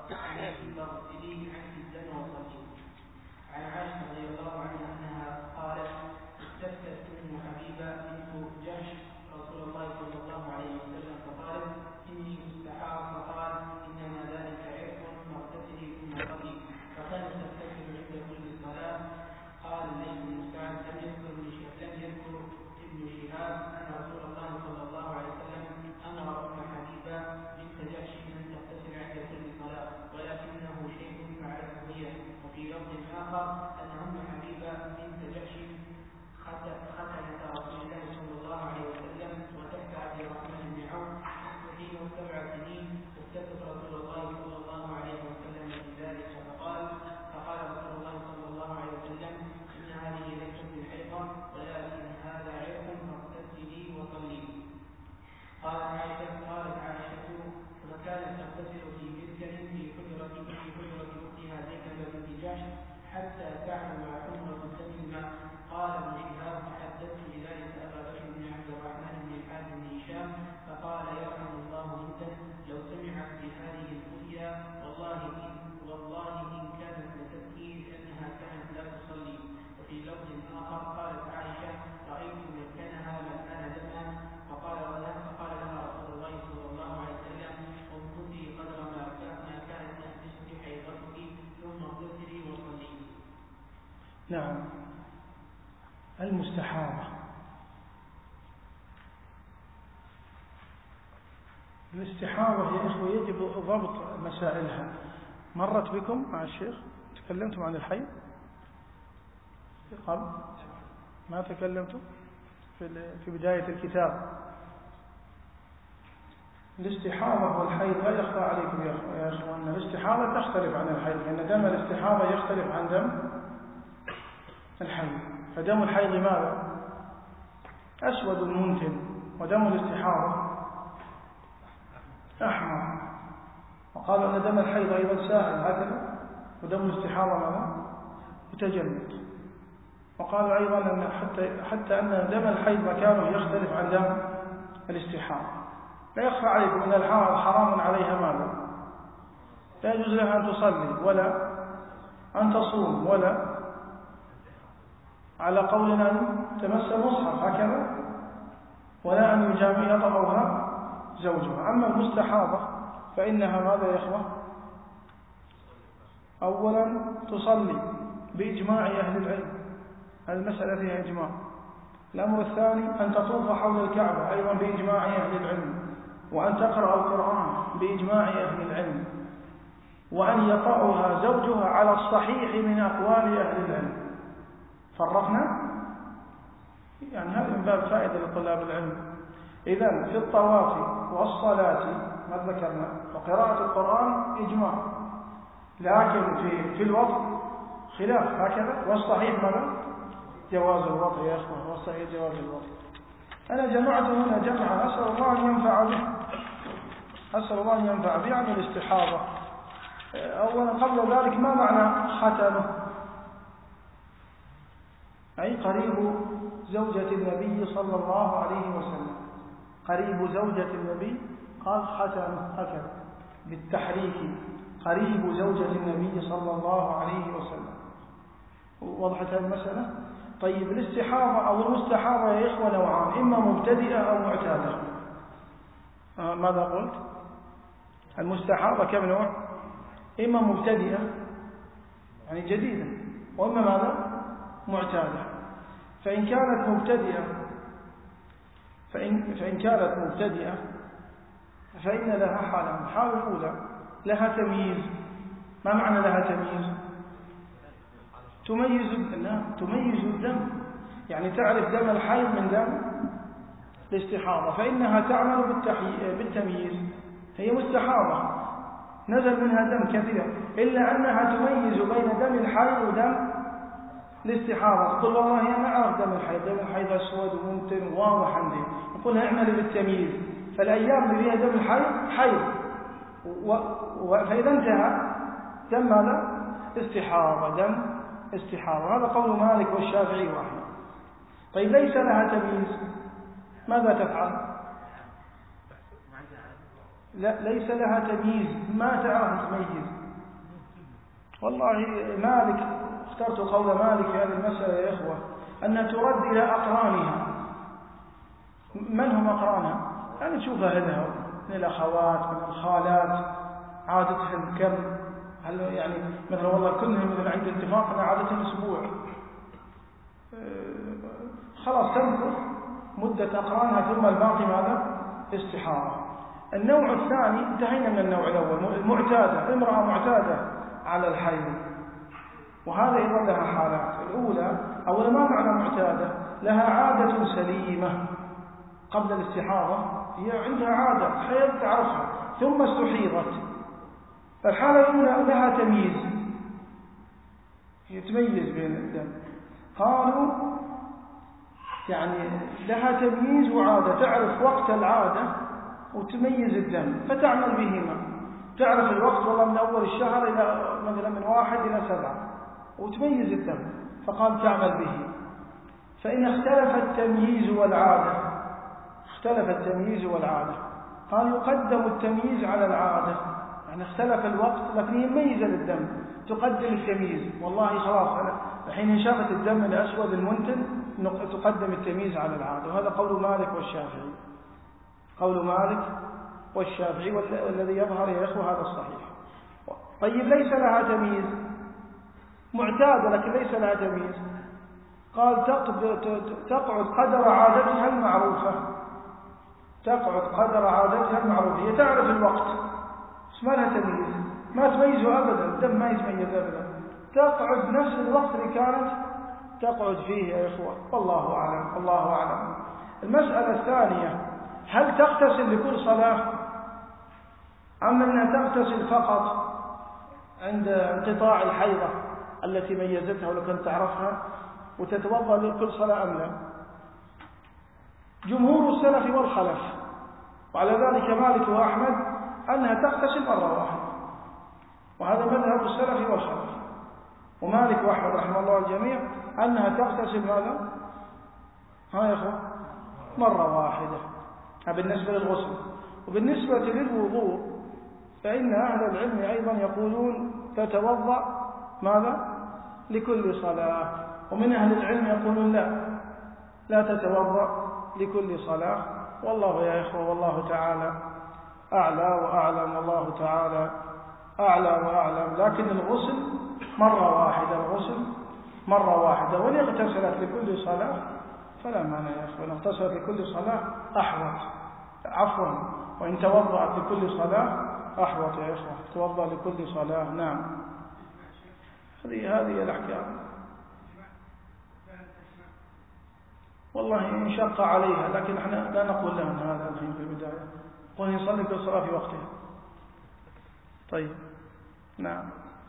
فاغسلي عنك الدم وصلي. عن عائشة رضي الله عنها أنها قالت: استفتت أم حبيبة بنت جحش رسول الله صلى الله عليه وسلم فقالت: إني مستحاض، فقال: إنما ذلك عرق فاغتسلي ثم صلي. فكانت تغتسل عند كل صلاة. قال الليث بن سعد: لم يذكر لم يذكر ابن شهاب أن رسول الله صلى الله عليه وسلم أمر أم حبيبة بنت جحش أن تغتسل عند كل صلاة، ولكنه شيء فعلته هي. وفي لفظ آخر أن أم حبيبة بنت جحش ختنت رسول الله صلى الله عليه وسلم وتحت عبد الرحمن بن عوف حين سبع سنين، فاستفتت رسول الله صلى الله عليه وسلم في ذلك فقال فقال رسول الله صلى الله عليه وسلم: إن هذه ليست بالحيضة، ولكن هذا عرق فاغتسلي وصلي. قالت عائشة قالت عائشة فكانت تغتسل في مسكن في حجرة في حجرة أختها زينب بنت جحش حتى تعلم حمرة دم الماء. قال ابن شهاب: فحدثت بذلك أبا بكر بن عبد الرحمن بن الحارث بن هشام فقال: يرحم الله بنتا لو سمعت بهذه الرؤيا والله إن والله إن كانت لتبكي لأنها كانت لا تصلي. وفي لفظ آخر قالت عائشة: رأيت مكانها مكان دما، فقال لها فقال لها رسول الله صلى الله عليه وسلم: امكثي قدر ما ما كانت تحدثك حيضتك ثم اغتسلي وصلي. نعم. المستحاضة، الاستحاضة يا إخوة يجب ضبط مسائلها. مرت بكم مع الشيخ؟ تكلمتم عن الحيض قبل؟ ما تكلمتم في بداية الكتاب. الاستحاضة والحيض لا يخفى عليكم يا أخوان. الاستحاضة تختلف عن الحيض، لأن دم الاستحاضة يختلف عن دم الحيض. فدم الحيض ماذا؟ أسود منتن، ودم الاستحاضة أحمر. وقالوا أن دم الحيض أيضا سائل هكذا، ودم الاستحاضة ماذا؟ متجمد. وقالوا أيضا أن حتى, حتى أن دم الحيض مكانه يختلف عن دم الاستحاضة. لا يخفى عليكم أن الحائض حرام عليها ماذا؟ لا يجوز لها أن تصلي ولا أن تصوم، ولا على قولنا أن تمس المصحف هكذا، ولا أن يجامع يطأها زوجها. أما المستحاضة فإنها ماذا يا إخوة؟ أولا تصلي بإجماع أهل العلم، المسألة فيها إجماع. الأمر الثاني أن تطوف حول الكعبة أيضا بإجماع أهل العلم، وأن تقرأ القرآن بإجماع أهل العلم، وأن يطأها زوجها على الصحيح من أقوال أهل العلم. فرقنا؟ يعني هذا من باب فائدة لطلاب العلم. إذن في الطواف والصلاة ما ذكرنا، وقراءة القرآن إجماع، لكن في في الوضع خلاف هكذا. والصحيح ماذا؟ جواز الوضع يا أخوان، والصحيح جواز الوضع. أنا جمعت هنا جمعا أسأل الله أن ينفع به، أسأل الله أن ينفع به عن الاستحاضة. أولا قبل ذلك، ما معنى ختنه؟ أي قريب زوجة النبي صلى الله عليه وسلم، قريب زوجة النبي. قال ختنه هكذا بالتحريك، قريب زوجة النبي صلى الله عليه وسلم. وضحت هذه المسألة؟ طيب، الاستحاضة أو المستحاضة يا إخوة نوعان، إما مبتدئة أو معتادة. آه ماذا قلت؟ المستحاضة كم نوع؟ إما مبتدئة يعني جديدة، وإما ماذا؟ معتادة. فإن كانت مبتدئة فإن, فإن كانت مبتدئة فإن لها حالة. الحالة الأولى لها تمييز. ما معنى لها تمييز؟ تميز الدم، تميز الدم، يعني تعرف دم الحيض من دم الاستحاضة، فإنها تعمل بالتمييز. هي مستحاضة نزل منها دم كثير، إلا أنها تميز بين دم الحيض ودم الاستحاضة. تقول والله أنا أعرف دم الحيض، دم الحيض أسود وممتن واضح عندي، نقولها اعمل بالتمييز. فالأيام اللي فيها دم الحيض حيض، و... و... فإذا انتهى دم ماذا؟ استحاضة، دم استحاضة. هذا قول مالك والشافعي وأحمد. طيب ليس لها تمييز، ماذا تفعل؟ لا، ليس لها تمييز، ما تعرف تميز. والله مالك، اخترت قول مالك في هذه المسألة يا إخوة، أنها ترد إلى أقرانها. من هم أقرانها؟ يعني تشوفها هنا من الأخوات، من الخالات، عادتهم كم؟ هل يعني مثلا والله كلهم مثلا عند اتفاقنا عادتهم أسبوع، خلاص تنقص مدة أقرانها ثم الباقي ماذا؟ استحاضة. النوع الثاني انتهينا من النوع الأول، المعتادة، امرأة معتادة على الحيض، وهذا أيضا لها حالات. الأولى أولا ما معنى معتادة؟ لها عادة سليمة قبل الاستحاضة، هي عندها عادة حيض تعرفها ثم استحيضت. فالحالة الأولى لها تمييز، هي تميز بين الدم. قالوا يعني لها تمييز وعادة، تعرف وقت العادة وتميز الدم فتعمل بهما. تعرف الوقت والله من أول الشهر إلى مثلا من واحد إلى سبعة وتميز الدم، فقال تعمل به. فإن اختلف التمييز والعادة، اختلف التمييز والعادة، قال يقدم التمييز على العادة. يعني اختلف الوقت لكن هي ميزة للدم، تقدم التمييز. والله خلاص أنا الحين انشافت الدم الأسود المنتن، تقدم التمييز على العادة. وهذا قول مالك والشافعي، قول مالك والشافعي، والذي يظهر يا إخوة هذا الصحيح. طيب ليس لها تمييز، معتادة لكن ليس لها تمييز، قال تقعد قدر عادتها المعروفة، تقعد قدر عادتها المعروفة. هي تعرف الوقت بس ما لها تمييز، ما تميزه أبدا، الدم ما يتميز أبدا، تقعد نفس الوقت اللي كانت تقعد فيه يا إخوة. والله أعلم، الله أعلم. المسألة الثانية، هل تغتسل لكل صلاة أم أنها تغتسل فقط عند انقطاع الحيضة التي ميزتها ولو كنت تعرفها وتتوضأ لكل صلاة أم لا؟ جمهور السلف والخلف وعلى ذلك مالك وأحمد أنها تغتسل مرة واحدة، وهذا مذهب السلف والخلف. ومالك وأحمد رحمه الله الجميع أنها تغتسل ماذا؟ ها يا أخوة؟ مرة واحدة بالنسبة للغسل. وبالنسبة للوضوء فإن أهل العلم أيضا يقولون تتوضأ ماذا؟ لكل صلاة. ومن أهل العلم يقولون لا، لا تتوضأ لكل صلاة. والله يا إخوة والله تعالى أعلى وأعلم، والله تعالى أعلى وأعلم. لكن الغسل مرة واحدة، الغسل مرة واحدة. وإن اغتسلت لكل صلاة فلا مانع يا إخوة، إن اغتسلت لكل صلاة أحوط، عفوا وإن توضأت لكل صلاة أحوط يا إخوة، توضأ لكل صلاة. نعم، هذه هذه الأحكام. والله إن شق عليها، لكن احنا لا نقول لهم هذا الحين في البداية، قل يصلي كل صلاة في وقتها. طيب نعم.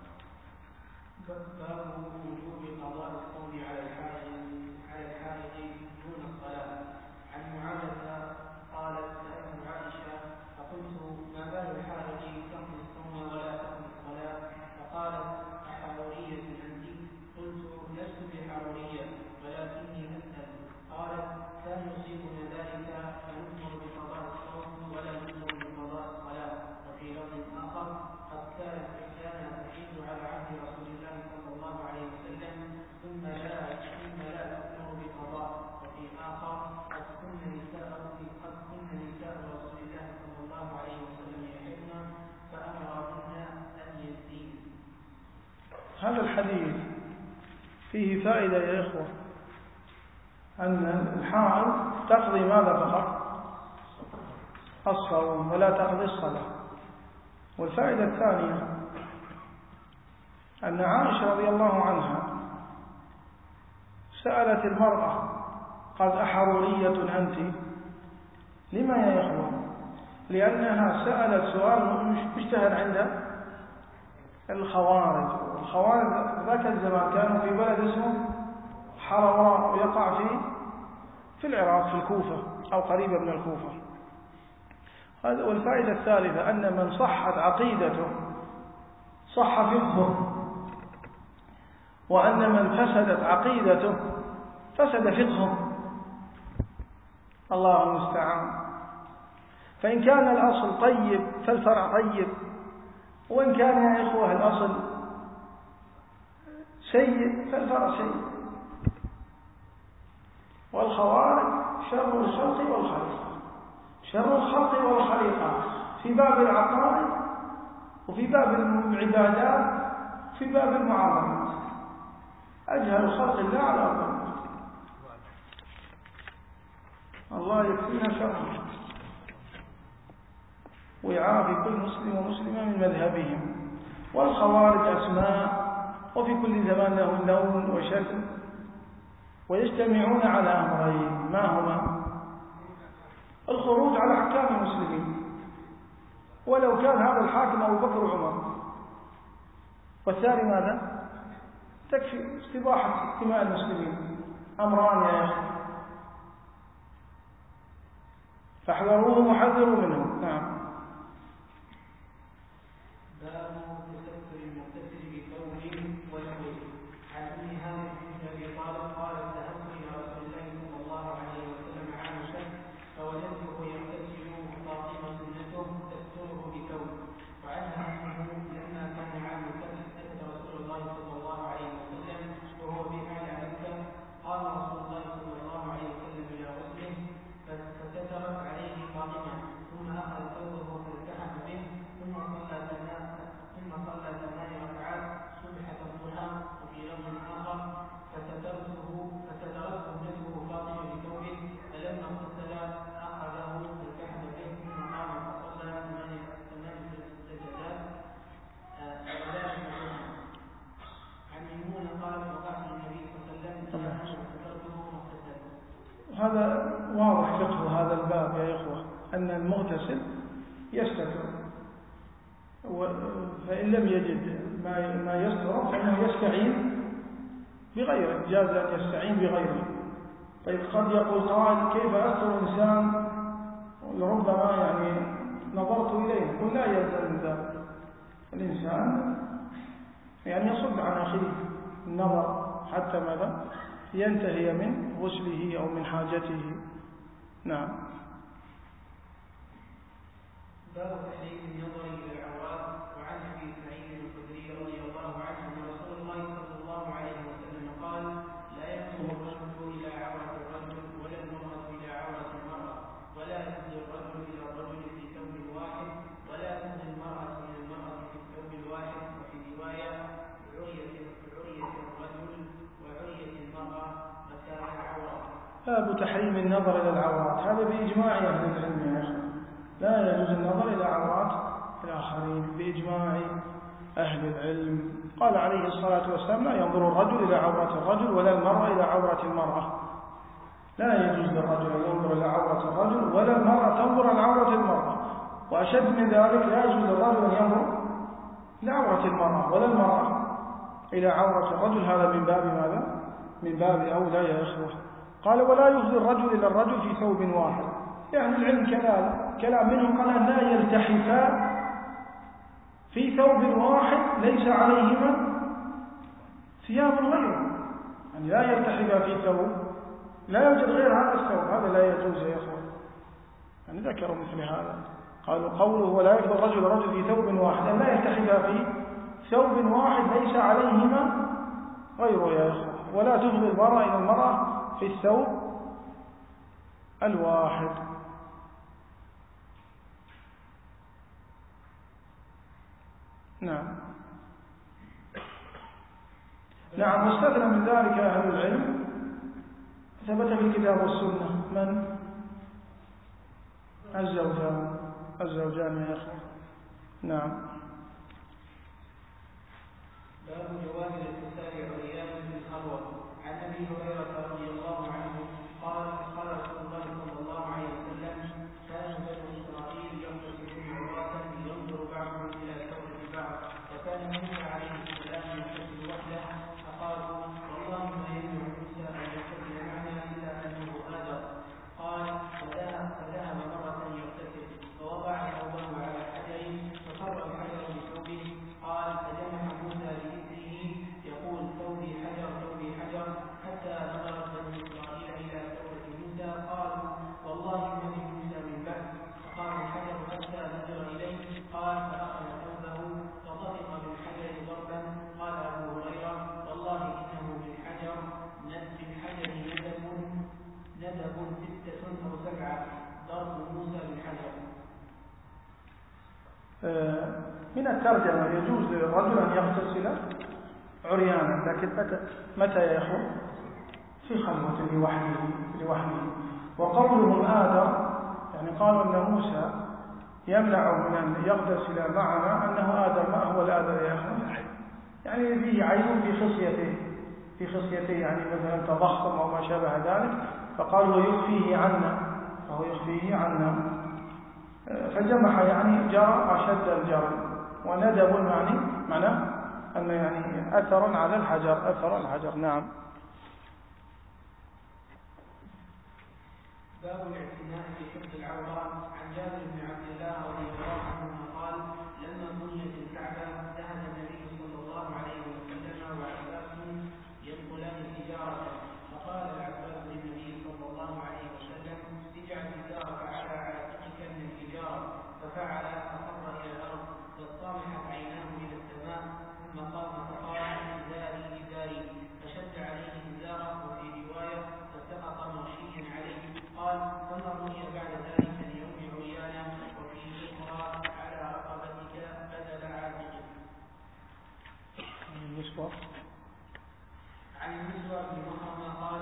باب وجوب قضاء الصوم على الحائض على الحائض دون الصلاة. عن معاذة قالت سألت عائشة فقلت ما بال الحائض تقضي الصوم ولا تقضي الصلاة؟ فقالت أحرورية أنت؟ قلت لست بحرورية ولكني أسأل. قالت كان يصيبنا ذلك فنؤمر بقضاء الصوم ولا نؤمر بقضاء الصلاة. وفي لفظ آخر قد كانت إحدانا تحيض على عهد رسول الله صلى الله عليه وسلم ثم لا ثم لا تؤمر بقضاء. وفي آخر قد كن نساء قد كن نساء رسول الله صلى الله عليه وسلم يحضن فأمرهن أن يزين. هذا الحديث فيه فائدة يا إخوة، أن الحائض تقضي ماذا فقط؟ الصوم ولا تقضي الصلاة. والفائدة الثانية أن عائشة رضي الله عنها سألت المرأة قالت أحرورية أنت؟ لما يا إخوة؟ لأنها سألت سؤال مشتهر عند الخوارج. الخوارج ذاك الزمان كانوا في بلد اسمه حروراء ويقع في في العراق في الكوفة أو قريبة من الكوفة. والفائدة الثالثة أن من صحت عقيدته صح فقهه، وأن من فسدت عقيدته فسد فقهه. الله المستعان. فإن كان الأصل طيب فالفرع طيب، وإن كان يا إخوة الأصل سيء فالفرع سيء. والخوارج شر الخلق والخليقة، شر الخلق والخليقة في باب العقائد وفي باب العبادات في باب المعاملات. أجهل خلق الله على أرض الله يكفينا شره ويعافي كل مسلم ومسلمة من مذهبهم. والخوارج أسماء وفي كل زمان لهم لون وشكل، ويجتمعون على أمرين، ما هما؟ الخروج على أحكام المسلمين، ولو كان هذا الحاكم أبو بكر وعمر. والثاني ماذا؟ تكفي استباحة دماء المسلمين. أمران يا أخي فاحذروه وحذروا منه. نعم. باب تستر المغتسل بثوب ونحوه. عن ابن هانئ بن ابي طالب قال ذهبت الى رسول الله صلى الله عليه وسلم عامه فوجدته يغتسل فاطمه سنته تستره بثوب. وعنها انه لما كان عام الفتح اتى رسول الله صلى الله عليه وسلم وهو بأعلى مكه، قام رسول الله صلى الله عليه وسلم الى غسله فسترت عليه فاطمه، ثم اخذ ثوبه فالتحف به، ثم صلى ثم صلى ثمان ركعات سبحة الضحى. وفي لفظ آخر فسترته فسترته ابنته فاطمة بثوبه، فلما اغتسل أخذه فالتحف به، ثم قام فصلى ثمان سجدات وذلك الضحى. عن ميمونة قال وقعت النبي صلى الله عليه وسلم فسترته فاغتسل. هذا واضح فقه هذا الباب يا إخوة، أن المغتسل يستتر، فإن لم يجد ما يستر فإنه يستعين بغيره، جاز أن يستعين بغيره. طيب قد يقول قائل كيف أستر إنسان لربما يعني نظرت إليه؟ قل لا يلزم من ذلك. الإنسان يعني يصد عن أخيه النظر حتى ماذا ينتهي من غسله أو من حاجته. نعم. باب تحريم النظر الى العورات. وعن ابي سعيد الخدري رضي الله عنه ان رسول الله صلى الله عليه وسلم قال لا ينظر الرجل الى عوره الرجل ولا المراه الى عوره المراه، ولا يفضي الرجل الى الرجل في ثوب واحد، ولا تفضي المراه الى المراه في الثوب الواحد. وفي روايه عريه عريه الرجل وعريه المراه مكان العوره. باب تحريم النظر الى العورات، هذا باجماع اهل العلم يا اخي. لا يجوز النظر إلى عورات الآخرين بإجماع أهل العلم. قال عليه الصلاة والسلام لا ينظر الرجل إلى عورة الرجل ولا المرأة إلى عورة المرأة. لا يجوز للرجل أن ينظر إلى عورة الرجل ولا المرأة تنظر إلى عورة المرأة. وأشد من ذلك لا يجوز للرجل أن ينظر إلى عورة المرأة ولا المرأة إلى عورة الرجل. هذا من باب ماذا؟ من باب أولى يا إخوة. قال ولا يفضي الرجل إلى الرجل في ثوب واحد. يعني العلم كلام كلام منهم قال لا يلتحفا في ثوب واحد ليس عليهما ثياب غيره. يعني لا يلتحفا في ثوب لا يوجد غير هذا الثوب، هذا لا يجوز يا إخوة. يعني ذكروا مثل هذا، قالوا قوله ولا يفضي الرجل الرجل في ثوب واحد لا يلتحفا في ثوب واحد ليس عليهما غيره يا إخوة. ولا تفضي المرأة إلى المرأة في الثوب الواحد. نعم. نعم. واستثنى من ذلك أهل العلم ثبت في الكتاب والسنة من الزوجان الزوجان يا أخوة. نعم. باب جواز الاغتسال عريانا في الخلوة. عن أبي هريرة رضي الله عنه قال قال رسول الله صلى الله عليه وسلم كان بنو إسرائيل يغتسلون عراة ينظر بعضهم إلى ثوب بعض، وكان موسى عليه السلام يغتسل وحده، فقالوا والله ما يمنع موسى أن يغتسل معنا إلا أنه آدر. قال فذهب فذهب مرة يغتسل فوضع ثوبه على حجر ففر الحجر بثوبه. قال فجمع موسى بإثره يقول ثوبي حجر ثوبي حجر حتى نظرت بنو إسرائيل إلى ثوبة موسى قالوا والله ما من موسى من بعد. فقال الحجر حتى نظر إليه. قال فأخذ ثوبه فطفق بالحجر ضربا. قال أبو هريرة والله إنه بالحجر بالحجر ندب ندب ستة أو سبعة ضرب موسى بالحجر. من الترجمة يجوز للرجل أن يغتسل عريانا، لكن متى متى يا أخو؟ في خلوة لوحده لوحده. وقولهم آدر يعني قالوا أن موسى يمنع من أن يغتسل معنا أنه آدر. ما هو الآدر يا أخو؟ يعني فيه عيب في خصيته في خصيته يعني مثلا تضخم أو ما شابه ذلك، فقالوا يخفيه عنا فهو يخفيه عنا. فجمح يعني جرى أشد الجرى، وندب يعني معناه أن يعني أثر على الحجر أثر الحجر. نعم. باب الاعتناء في حفظ العورة. عن جابر بن عبد الله رضي الله عنهما قال لما بنيت الكعبة ذهب النبي صلى الله عليه وسلم وعباس ينقلان تجارة، فقال العباس للنبي صلى الله عليه وسلم اجعل تجارك على عاتقك من التجارة، ففعل فخر إلى الأرض فاصطمحت عيناه إلى السماء، ثم قام فقال إزاري إزاري، فشد عليه إزاره، وفي رواية فسقط مغشيا عليه. قال ثم رؤي بعد ذلك اليوم عريانا، وفي أخرى على رقبتك بدل عاتقك. عن المسور بن مخرمة قال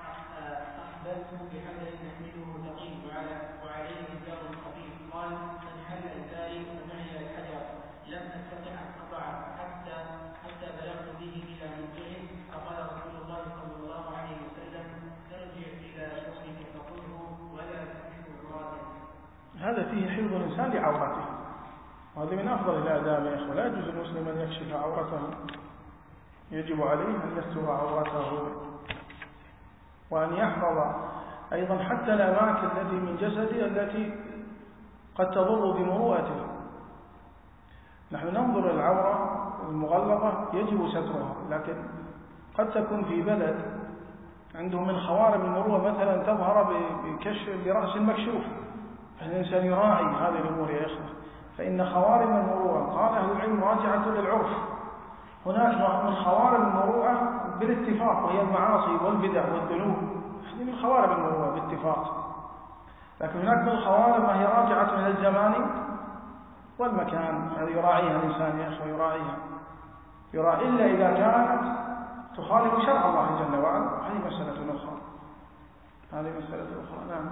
أقبلت بحجر نحمله ثقيل وعليه إزار خفيف. قال فانحل إزاري فمعي الحجر لم أستطع أن أضعه حتى حتى بلغت به إلى منجعه. فقال رسول الله صلى الله عليه وسلم ارجع إلى شغلك فقله ولا تكشف عراته. هذا فيه حفظ الإنسان لعورته، وهذا من أفضل الآداب يا أخوة. لا يجوز المسلم أن يكشف عورته، يجب عليه أن يستر عورته وأن يحفظ أيضا حتى الأماكن التي من جسده التي قد تضر بمروءته. نحن ننظر العورة المغلظة يجب سترها، لكن قد تكون في بلد عندهم من خوارم المروءة مثلا تظهر بكشف برأس مكشوف، فالإنسان يراعي هذه الأمور يا إخوة، فإن خوارم المروءة قال أهل العلم راجعة للعرف. هناك من خوارم المروءة بالاتفاق وهي المعاصي والبدع والذنوب، هذه من خوارم المروءة باتفاق. لكن هناك من خوارم ما هي راجعة من الزمان والمكان، هذه يراعيها الإنسان يا أخوة، يراعيها يراعي إلا إذا كانت تخالف شرع الله جل وعلا، هذه مسألة أخرى هذه مسألة أخرى. نعم.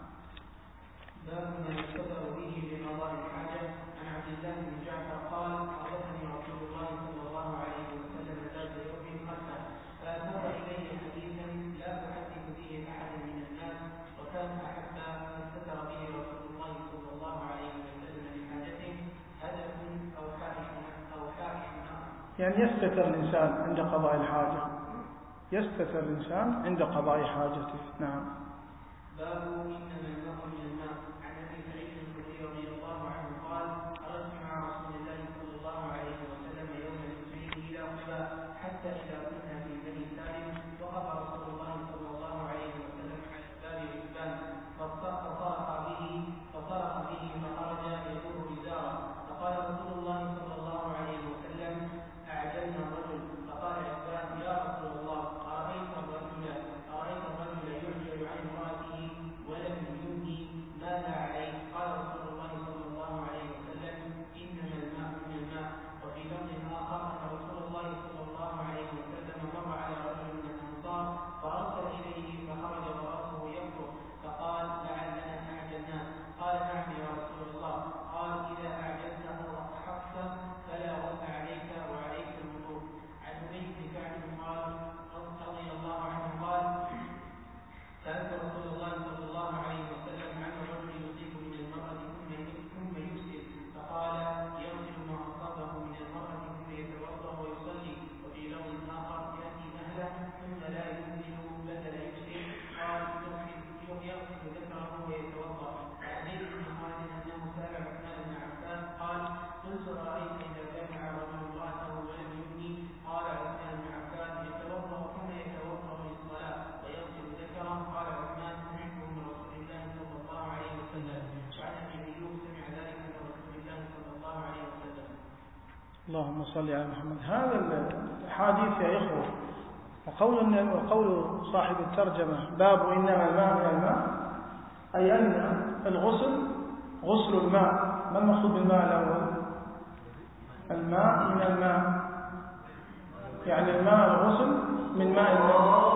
باب ما يقتدر به بقضاء الحاجة. عن عبد الله بن جعفر قال حدثني رسول الله صلى الله عليه وسلم ذات يوم خلفه فأثار إليه حديثا لا أحدث به أحدا من الناس، وكان أحب ما استتر به رسول الله صلى الله عليه وسلم لحاجته هدف أو حائش أو حائش يعني يستتر الإنسان عند قضاء الحاجة، يستتر الإنسان عند قضاء حاجته. نعم. باب إنما الماء من الماء. عن أبي سعيد الخدري رضي الله عنه قال خرجت مع رسول الله صلى الله عليه وسلم يوم الاثنين إلى قباء حتى إذا كنا في بني سالم وقف رسول الله صلى الله عليه وسلم على باب عتبان فصرخ به فصرخ به فخرج يدور إزاره، فقال رسول الله صلى الله عليه وسلم أعجلنا الرجل. فقال عتبان يا رسول الله أرأيت الرجل أرأيت الرجل يعجل اللهم صل على محمد. هذا الحديث يا إخوة، وقول, وقول صاحب الترجمة باب إنما الماء من الماء، أي أن الغسل غسل الماء. ما المقصود بالماء الأول؟ الماء من الماء، يعني الماء الغسل من ماء الماء.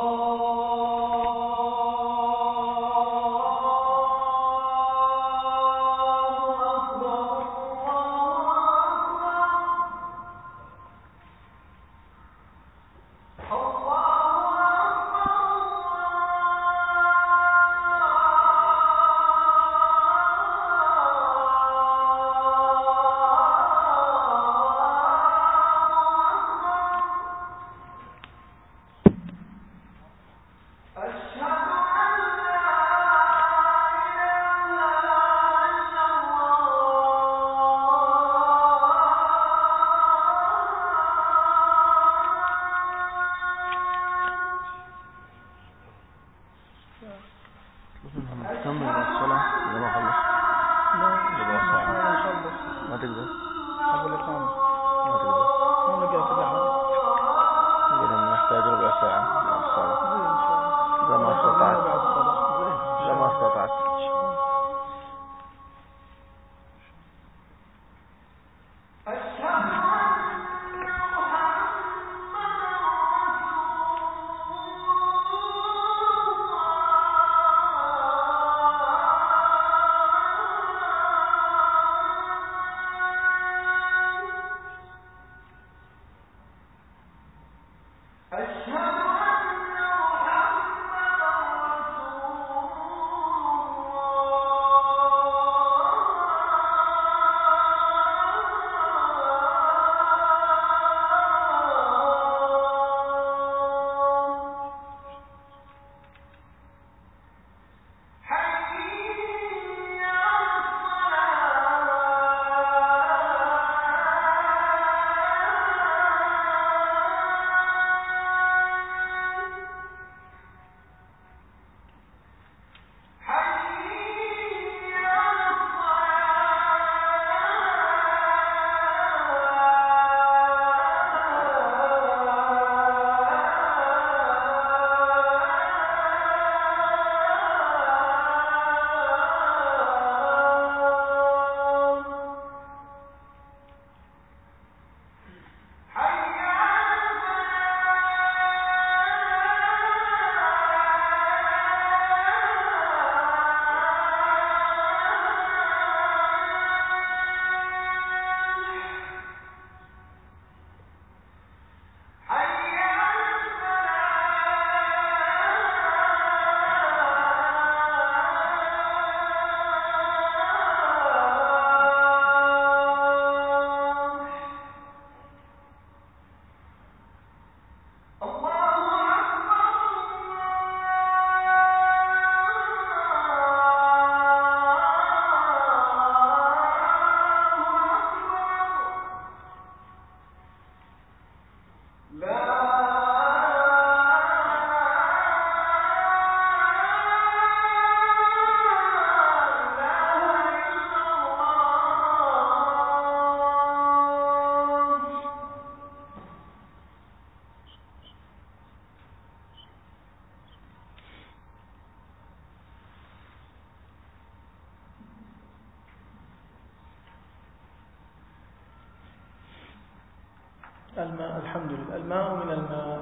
الماء. الحمد لله. الماء من الماء،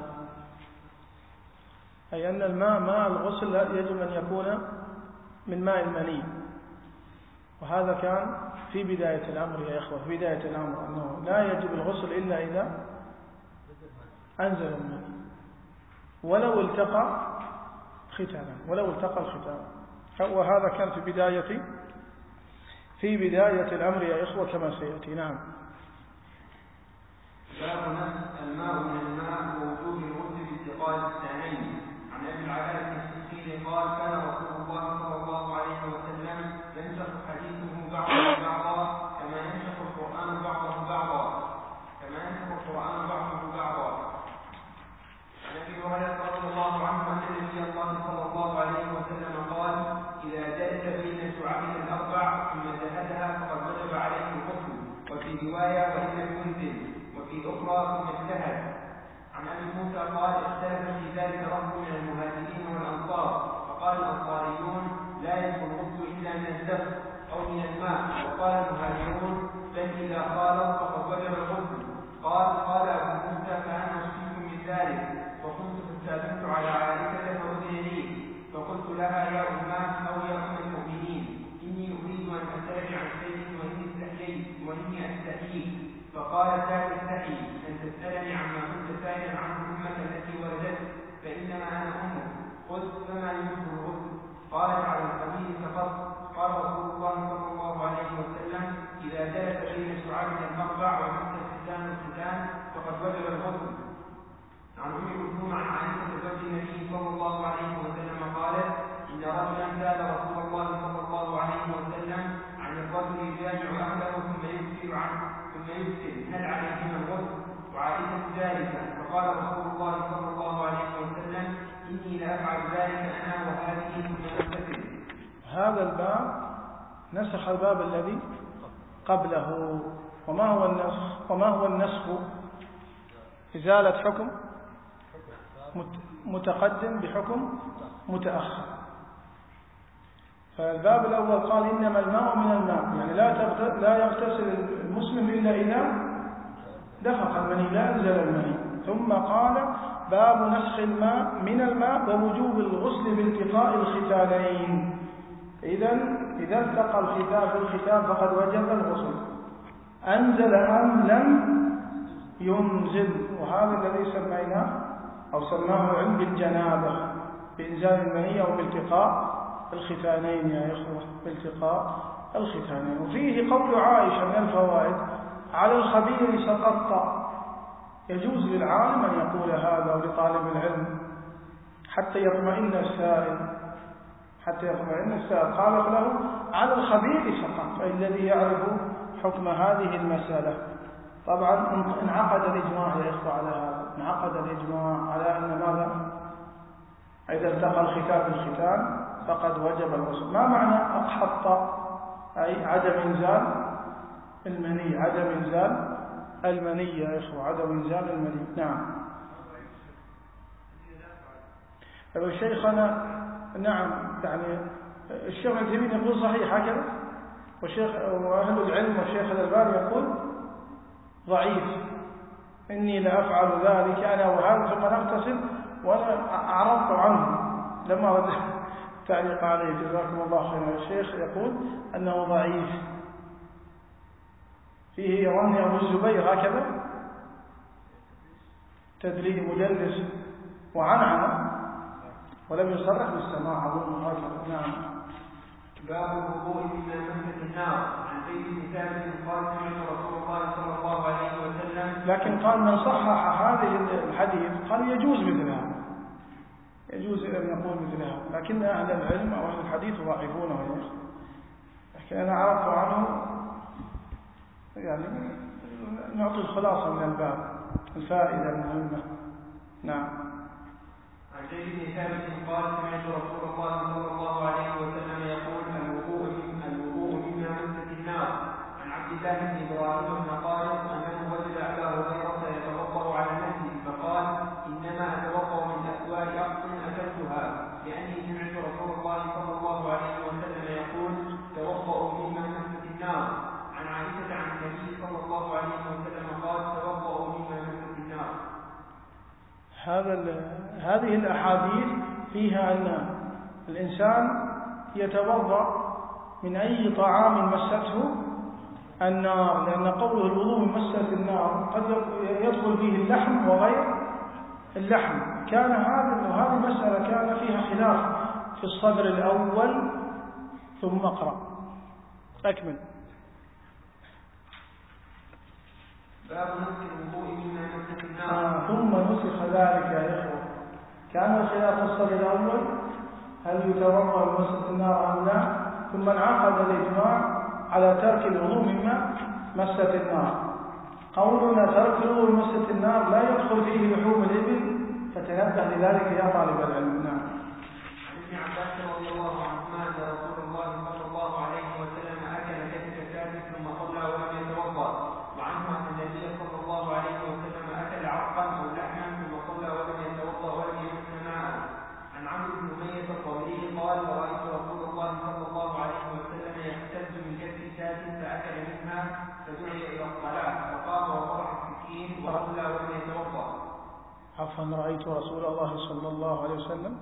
أي أن الماء ماء الغسل يجب أن يكون من ماء المني. وهذا كان في بداية الأمر يا إخوة، في بداية الأمر أنه لا يجب الغسل إلا إذا أنزل المني ولو التقى ختانا، ولو التقى الختان. وهذا كان في بداية في بداية الأمر يا إخوة كما سيأتي. نعم. باب الماء من الماء ووجوب الغسل بانتقال الثانين. عن ابي العلاء بن السكين قال كان رسول الله صلى الله عليه وسلم ينسخ حديثه بعضه بعضا كما ينسخ القرآن بعضه بعضا كما ينسخ القرآن بعضه بعضا. عن ابي هريرة رضي الله عنه أن النبي الله صلى الله عليه وسلم قال إذا جلس بين شعبه الأربع ثم جهدها فقد وجب عليه الغسل. وفي وفي رواية وإن لم ينزل، وفي أخرى ثم اجتهد. عن أبي موسى قال اختلف في ذلك رهط من المهاجرين والأنصار، فقال الأنصاريون لا يجب الغسل إلا من الدفء أو من الماء، وقال المهاجرون بل إذا خالط فقد وجب الغسل. قال قال أبو موسى فأنا أشرك من ذلك، وكنت فاستأذنت على عائشة فأذن لي، فقلت لها يا أماه أو يا أم المؤمنين إني أريد أن أسترجع عن شيء وإني استحييت وإني أستحييت، فقالت لا تستحي أن تسألني عما كنت سائلا عنه أمك التي ولدت، فإنما أنا أمك. قلت فما يمكن الغسل؟ قالت على القبيل فقط. قال رسول الله صلى الله عليه وسلم إذا جلس بين شعابك المقطع ومس الختان الختان فقد وجب الغسل. عن أم كلثوم عن عائشة زوج النبي صلى الله عليه وسلم قالت إن رجلا سأل رسول الله صلى الله عليه وسلم عن الرجل يجامع أهله ثم يكثر عنه ثم يكثر هل عليهما الغسل؟ وعائشة ذلك، فقال رسول الله صلى الله عليه وسلم إني لأفعل ذلك أنا وهذه ثم أغتسل. هذا الباب نسخ الباب الذي قبله. وما هو النسخ؟ وما هو النسخ؟ إزالة حكم متقدم بحكم متأخر. فالباب الأول قال إنما الماء من الماء، يعني لا لا يغتسل المسلم إلا إذا دفق المني، لا أنزل المني. ثم قال باب نسخ الماء من الماء ووجوب الغسل بالتقاء الختانين. إذن إذا التقى الختان بالختان فقد وجب الغسل، أنزل أم لم ينزل. وهذا الذي سميناه أو سماه العلم بالجنابة، بإنزال المني أو بالتقاء الختانين يا إخوة، بالتقاء الختانين. وفيه قول عائشة من الفوائد على الخبير سقطت. يجوز للعالم أن يقول هذا ولطالب العلم حتى يطمئن السائل حتى يطمئن السائل قال له على الخبير سقط، أي الذي يعرف حكم هذه المسألة. طبعا انعقد الإجماع يا إخوة على هذا، انعقد الإجماع على أن ماذا؟ إذا التقى الختان بالختان فقد وجب الغسل. ما معنى أقحط؟ أي عدم إنزال المني، عدم إنزال المني يا إخوة، عدم إنزال المني. نعم. شيخنا نعم، يعني الشيخ ابن تيمية يقول صحيح هكذا، والشيخ وأهل العلم والشيخ الألباني يقول ضعيف. إني لأفعل ذلك أنا وهذا ثم نغتسل، وأنا أعرضت عنه لما رد تعليق عليه جزاكم الله خيرا. الشيخ يقول أنه ضعيف، فيه يرمي أبو الزبير هكذا تدريج مجلس وعنعنة ولم يصرح بالسماع أظن هكذا. نعم. باب الوضوء مما مست النار. عن زيد بن ثابت قال سمعت رسول الله صلى الله عليه وسلم. لكن قال من صحح هذه الحديث قال يجوز مثلها، يجوز أن يقول مثلها، لكن أهل العلم أو أهل الحديث ضعيفونه. لكن أنا عرفت عنه يعني نعطي الخلاصة من الباب، الفائدة المهمة. نعم. عن زيد بن ثابت قال سمعت رسول الله صلى الله عليه وسلم يقول الوضوء الوضوء مما مست النار. عن عبد الله بن ابراهيم بن قالب انه وجد ابا هريره يتوضا على المسجد فقال انما اتوضا من اسوار اقص اكلتها، لاني سمعت رسول الله صلى الله عليه وسلم يقول توضؤوا مما مست النار. عن عائشه عن النبي صلى الله عليه وسلم قال توضؤوا مما مست النار. هذا هذه الأحاديث فيها أن الإنسان يتوضأ من أي طعام مسته النار، لأن قوله الوضوء من مسة النار قد يدخل فيه اللحم وغير اللحم. كان هذا وهذه المسألة كان فيها خلاف في الصدر الأول. ثم اقرأ أكمل. باب نسخ الوضوء مما مست النار. آه ثم نسخ ذلك يا إخوة. كان الخلاف في الصدر الأول هل يتوضأ من مسة النار أم لا، ثم انعقد الإجماع على ترك الوضوء مما مسة النار. قولنا ترك الوضوء من مسة النار لا يدخل فيه لحوم الإبل، فتنبه لذلك يا طالب العلم. نعم. عن ابن عباس رضي الله عنهما أن رسول الله صلى الله عليه وسلم أكل كتف شاة ثم صلى ولم يتوضأ، أن رأيت رسول الله صلى الله عليه وسلم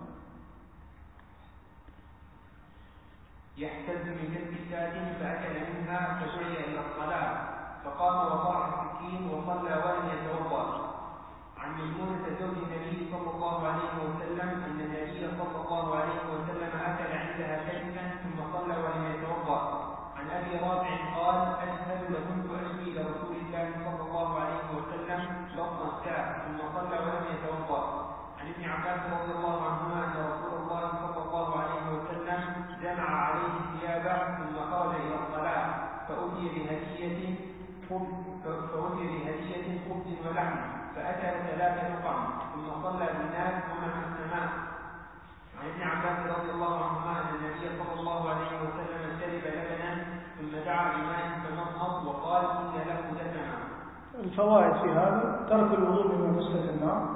يحتز من جنب ساد فأكل منها فدعي إلى الصلاة فقام وطرح السكين وصلى ولم يتوضأ. عن ميمونة زوج النبي صلى الله عليه وسلم أن النبي صلى الله عليه وسلم أكل عندها كلمة ثم صلى ولم يتوضأ. عن أبي رافع قال: أشهد لكنت أشوي لرسول الله صلى الله عليه وسلم لفظ الساعة ثم صلى ولم يتوضأ. عن ابن عباس رضي الله عنهما أن رسول الله صلى الله عليه وسلم جمع عليه ثيابه ثم خرج إلى الصلاة فأتي بهدية فأتي بهدية خبز ولحم فأكل ثلاث نقم ثم صلى بالناس ومع السماء. عن ابن عباس رضي الله عنهما أن النبي صلى الله عليه وسلم شرب لبنا ثم دعا بماء فمضمض وقال: إن له دسما. الفوائد في هذا: ترك الوضوء من مسة النار.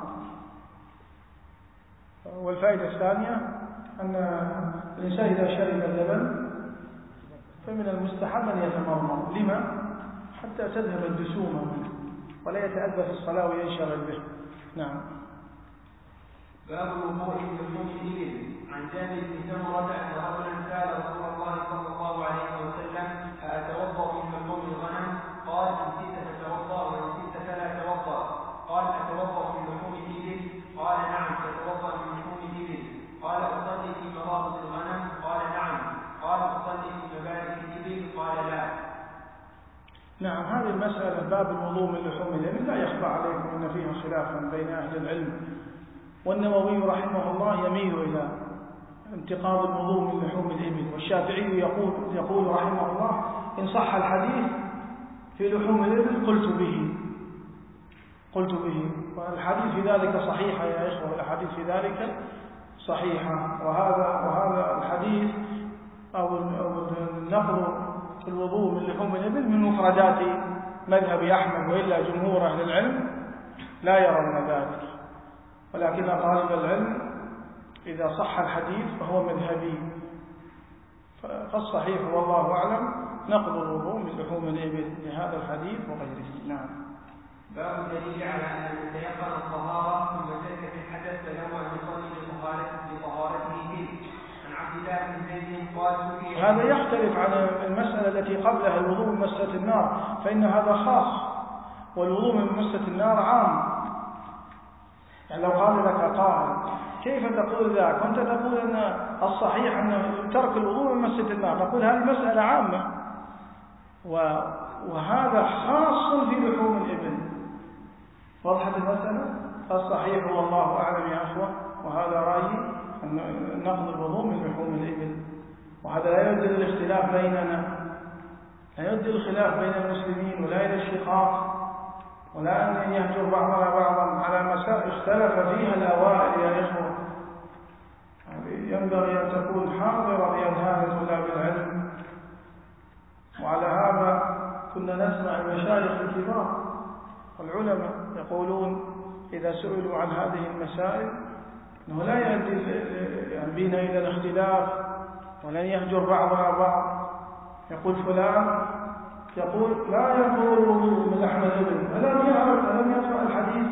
والفائدة الثانية أن الإنسان إذا شرب اللبن فمن المستحب أن يتمضمض. لما؟ حتى تذهب الدسومة منه ولا يتأذى في الصلاة وينشغل به. نعم. باب الوضوء من لحوم الإبل. عن جابر بن سمرة أن رجلا سأل رسول الله صلى الله عليه وسلم: أأتوضأ من لحوم الغنم؟ قال: إن شئت فتوضأ وإن شئت فلا توضأ. قال: أتوضأ من لحوم الإبل؟ قال: نعم تتوضأ من لحوم الإبل. قال: أصلي في مرابض الغنم؟ قال: نعم. قال: أصلي في مبارك الإبل؟ قال: لا. نعم. هذه المسألة باب الوضوء من لحوم الإبل لا يخفى عليكم أن فيها خلافا بين أهل العلم، والنووي رحمه الله يميل إلى انتقاض الوضوء من لحوم الإبل، والشافعي يقول يقول رحمه الله: إن صح الحديث في لحوم الإبل قلت به قلت به والحديث في ذلك صحيحة يا إخوة، الحديث في ذلك صحيحة. وهذا وهذا الحديث أو النقل في الوضوء من لحوم الإبل من مفردات مذهب أحمد، وإلا جمهور أهل العلم لا يرون ذلك، ولكن طالب العلم إذا صح الحديث فهو مذهبي، فالصحيح والله أعلم نقل الوضوء من لحوم الإبل لهذا الحديث وغيره. نعم. باب الدليل على أن من تيقن الطهارة ثم شك في الحدث فله أن يصلي لطهارته فيه. عن عبد الله بن زيد قال: هذا يختلف عن المسألة التي قبلها الوضوء من مسة النار، فإن هذا خاص، والوضوء من مسة النار عام. يعني لو قال لك قائل: كيف تقول ذاك وأنت تقول أن الصحيح أن ترك الوضوء من مسة النار؟ نقول هذه مسألة عامة، وهذا خاص في لحوم الإبل. وضحت المسألة؟ الصحيح والله أعلم يا أخوة، وهذا رأيي، أن نقض الوضوء من لحوم الإبل، وهذا لا يؤدي للاختلاف بيننا، لا يؤدي الخلاف بين المسلمين ولا إلى الشقاق، ولا أن يهجر بعضنا بعضا على مسائل اختلف فيها الأوائل يا إخوة. ينبغي أن تكون حاضرا في أذهان طلاب العلم. وعلى هذا كنا نسمع المشايخ الكبار والعلماء يقولون إذا سئلوا عن هذه المسائل أنه لا يؤدي بنا إلى الاختلاف ولن يهجر بعضنا بعض. يقول فلان يقول لا ينظر الوضوء من لحم الإبل، ألم يعرف ألم يقرأ الحديث؟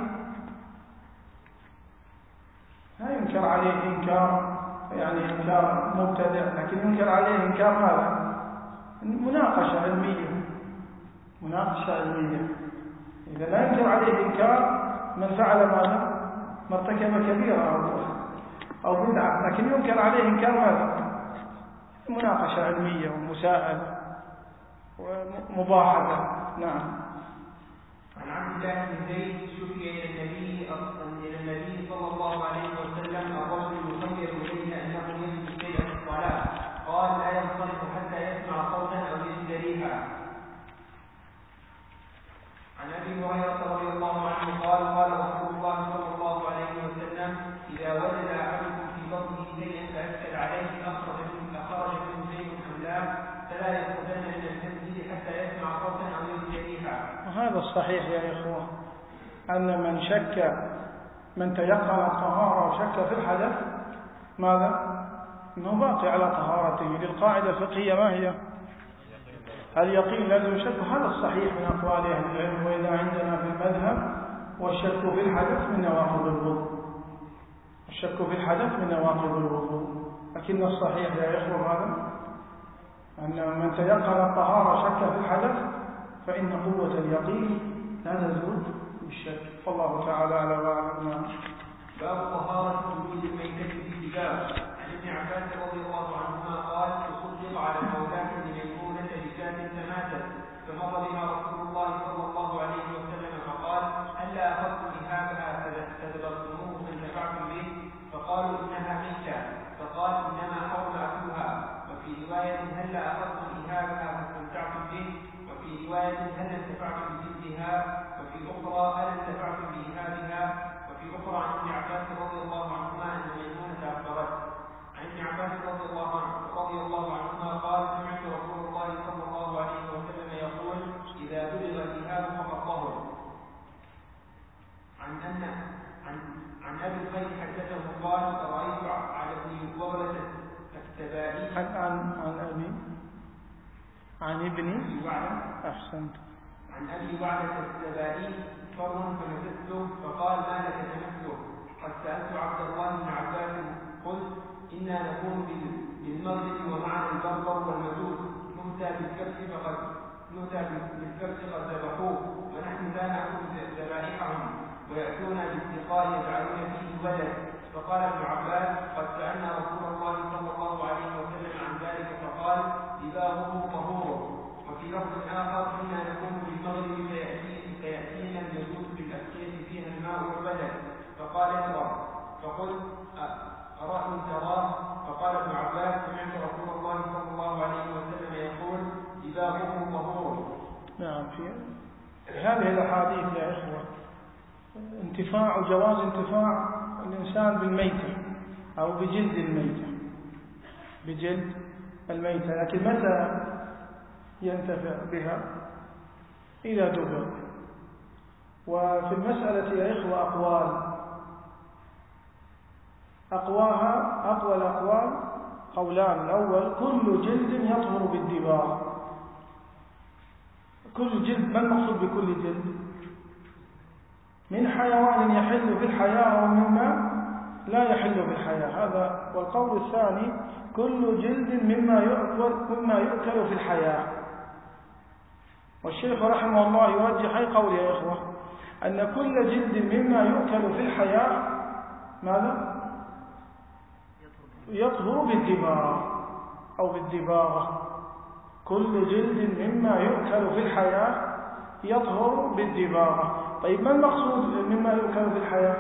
لا ينكر عليه إنكار يعني إنكار مبتدع، لكن ينكر عليه إنكار ماذا؟ مناقشة علمية، مناقشة علمية. إذا لا ينكر عليه إنكار من فعل ماذا؟ مرتكب كبيرة أو بدعة، لكن ينكر عليه إنكار ماذا؟ مناقشة علمية ومساءلة ومباحثة. نعم. عن عبد الله بن زيد شكي إلى النبي إلى النبي صلى الله عليه وسلم الرجل يخير إليه أنه يجد شيئا في الصلاة، قال: لا ينصرف حتى يسمع صوتا أو يجد ريحا. عن أبي هريرة رضي الله عنه قال: قال رسول الله صلى الله عليه وسلم: إذا وجد أحدكم في بطنه شيئا فأشكل عليه أخرج منه أخرج منه شيء أم لا، فلا يخرجن من المسجد حتى يسمع صوتا أو يجد ريحا. وهذا الصحيح يا إخوة، أن من شك من تيقن الطهارة وشك في الحدث ماذا؟ أنه باقي على طهارته، للقاعدة الفقهية ما هي؟ اليقين لازم يشك. هذا الصحيح من أقوال أهل العلم. وإذا عندنا في المذهب والشك في الحدث من نواقض الوضوء، الشك في الحدث من نواقض الوضوء. لكن الصحيح يا إخوة هذا أن من تيقن الطهارة شك في الحدث فإن قوة اليقين لا تزول بالشك. والله تعالى على وعلم. باب طهارة وجود الميتة في كتاب. عن ابن عباس رضي الله عنهما قال: تصدق على مولاة لميمونة بشاة تماتت، فمر بها رسول الله صلى الله عليه وسلم فقال: ألا أخذتم إهابها فدبرتموه فانتفعتم به؟ فقالوا: إنها ميتة. فقال: إنما حرم أكلها. وفي رواية: هلا أخذتم إهابها فاستمتعتم به؟ وفي رواية: هل انتفعتم بجلدها؟ وفي أخرى: هل انتفعتم بإهابها؟ وفي أخرى عن ابن عباس رضي الله عنهما أن ميمونة أخبرت. عن ابن عباس رضي الله عنه رضي الله عنهما قال: سمعت رسول الله صلى الله عليه وسلم يقول: إذا بلغ الإهاب فقد طهر. عن أن عن عن أبي الخير حدثه قال: رأيت على ابن وغلة التبائي عن عن عن أبي عن ابن وعلى أحسنت عن أبي وعلة التبائي فروا فمسسته فقال: ما لك تمسه؟ قد سألت عبد الله بن عباس قلت: إنا نكون بالمغرب ومعنا البربر والمجوس نؤتى بالكبش فقد نؤتى بالكبش قد ذبحوه ونحن لا نأكل ذبائحهم ويأتون بالسقاء يجعلون فيه ولد. فقال ابن عباس: قد سألنا رسول الله صلى الله عليه وسلم عن ذلك فقال: دباغه طهور. وفي لفظ آخر: إنا نكون بالمغرب فيأتينا اليهود بالأسكية فيها الماء والبلد. فقال: اشرب. فقلت: أرأني تراه؟ فقال ابن عباس: سمعت رسول الله صلى الله عليه وسلم يقول: دباغه طهور. نعم. في هذه الأحاديث يا إخوة انتفاع جواز انتفاع الإنسان بالميتة أو بجلد الميتة، بجلد الميتة، لكن متى ينتفع بها؟ إذا دبر. وفي المسألة يا إخوة أقوال، أقواها أقوى الأقوال قولان: الأول كل جلد يطهر بالدباغ. كل جلد، ما المقصود بكل جلد؟ من حيوان يحل في الحياة ومما لا يحل في الحياة، هذا. والقول الثاني: كل جلد مما يؤكل مما يؤكل في الحياة. والشيخ رحمه الله يوجه أي قول يا إخوة أن كل جلد مما يؤكل في الحياة ماذا؟ يطهر بالدباغ أو بالدباغة. كل جلد مما يؤكل في الحياة يطهر بالدباغة. طيب ما المقصود مما يؤكل في الحياة؟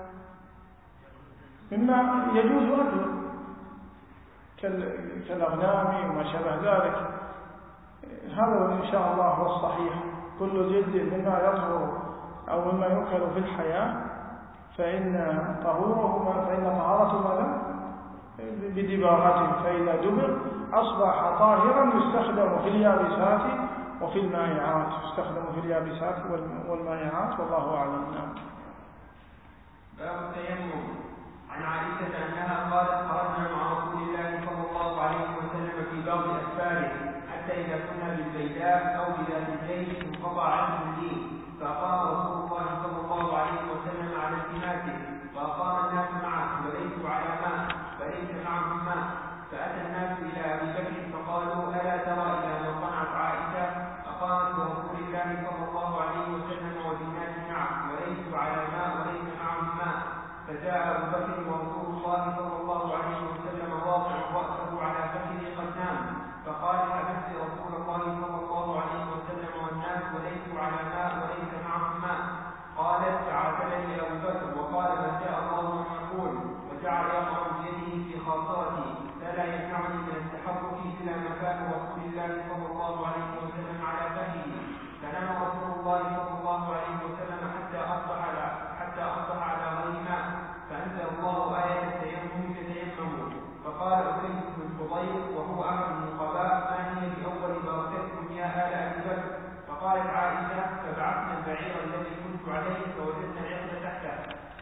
مما يجوز أكله كالأغنام وما شابه ذلك. هذا إن شاء الله هو الصحيح. كل جلد مما يطهر أو مما يؤكل في الحياة فإن طهوره فإن طهارته ماذا؟ بدباغته، فإذا دبر أصبح طاهرا يستخدم في اليابسات وفي المائعات، يستخدم في اليابسات والمائعات، والله أعلم. نعم. باب التيمم. عن عائشة أنها قالت: خرجنا مع رسول الله صلى الله عليه وسلم في بعض أسفاره حتى إذا كنا بالبيداء أو بذات الجيش انقطع عنه الليل، فأقام رسول الله صلى الله عليه وسلم على التماسه، فأقام الناس معه وليسوا على ماء فليس معهم ماء. فأتى الناس إلى أبي بكر فقالوا: ألا ترى إلى ما صنعت عائشة؟ أقامت برسول الله صلى الله عليه وسلم وبالناس معه وليسوا على ماء وليس معهم ماء. فجاء أبو بكر ورسول الله صلى الله عليه وسلم واضع رأسه على فخذه قد نام، فقال: حدثت رسول الله صلى الله عليه وسلم والناس وليسوا على ماء وليس معهم ماء. قالت: فعاتبني أبو بكر وقال: ما شاء الله أن يقول، وجعل يقرأ بيده في خاصرتي فلا يمنعني من التحرك إلى مكان رسول الله صلى الله عليه وسلم على فخذه. فنام رسول الله صلى الله عليه وسلم حتى أصبح على حتى أصبح على غير ماء، فأنزل الله آية التيمم فتيمموا. فقال أسيد بن الفضيل وهو أحد النقباء: ما هي بأول بركتكم يا آل أبي بكر؟ فقالت عائشة: فبعثنا البعير الذي كنت عليه فوجدنا العقد تحته.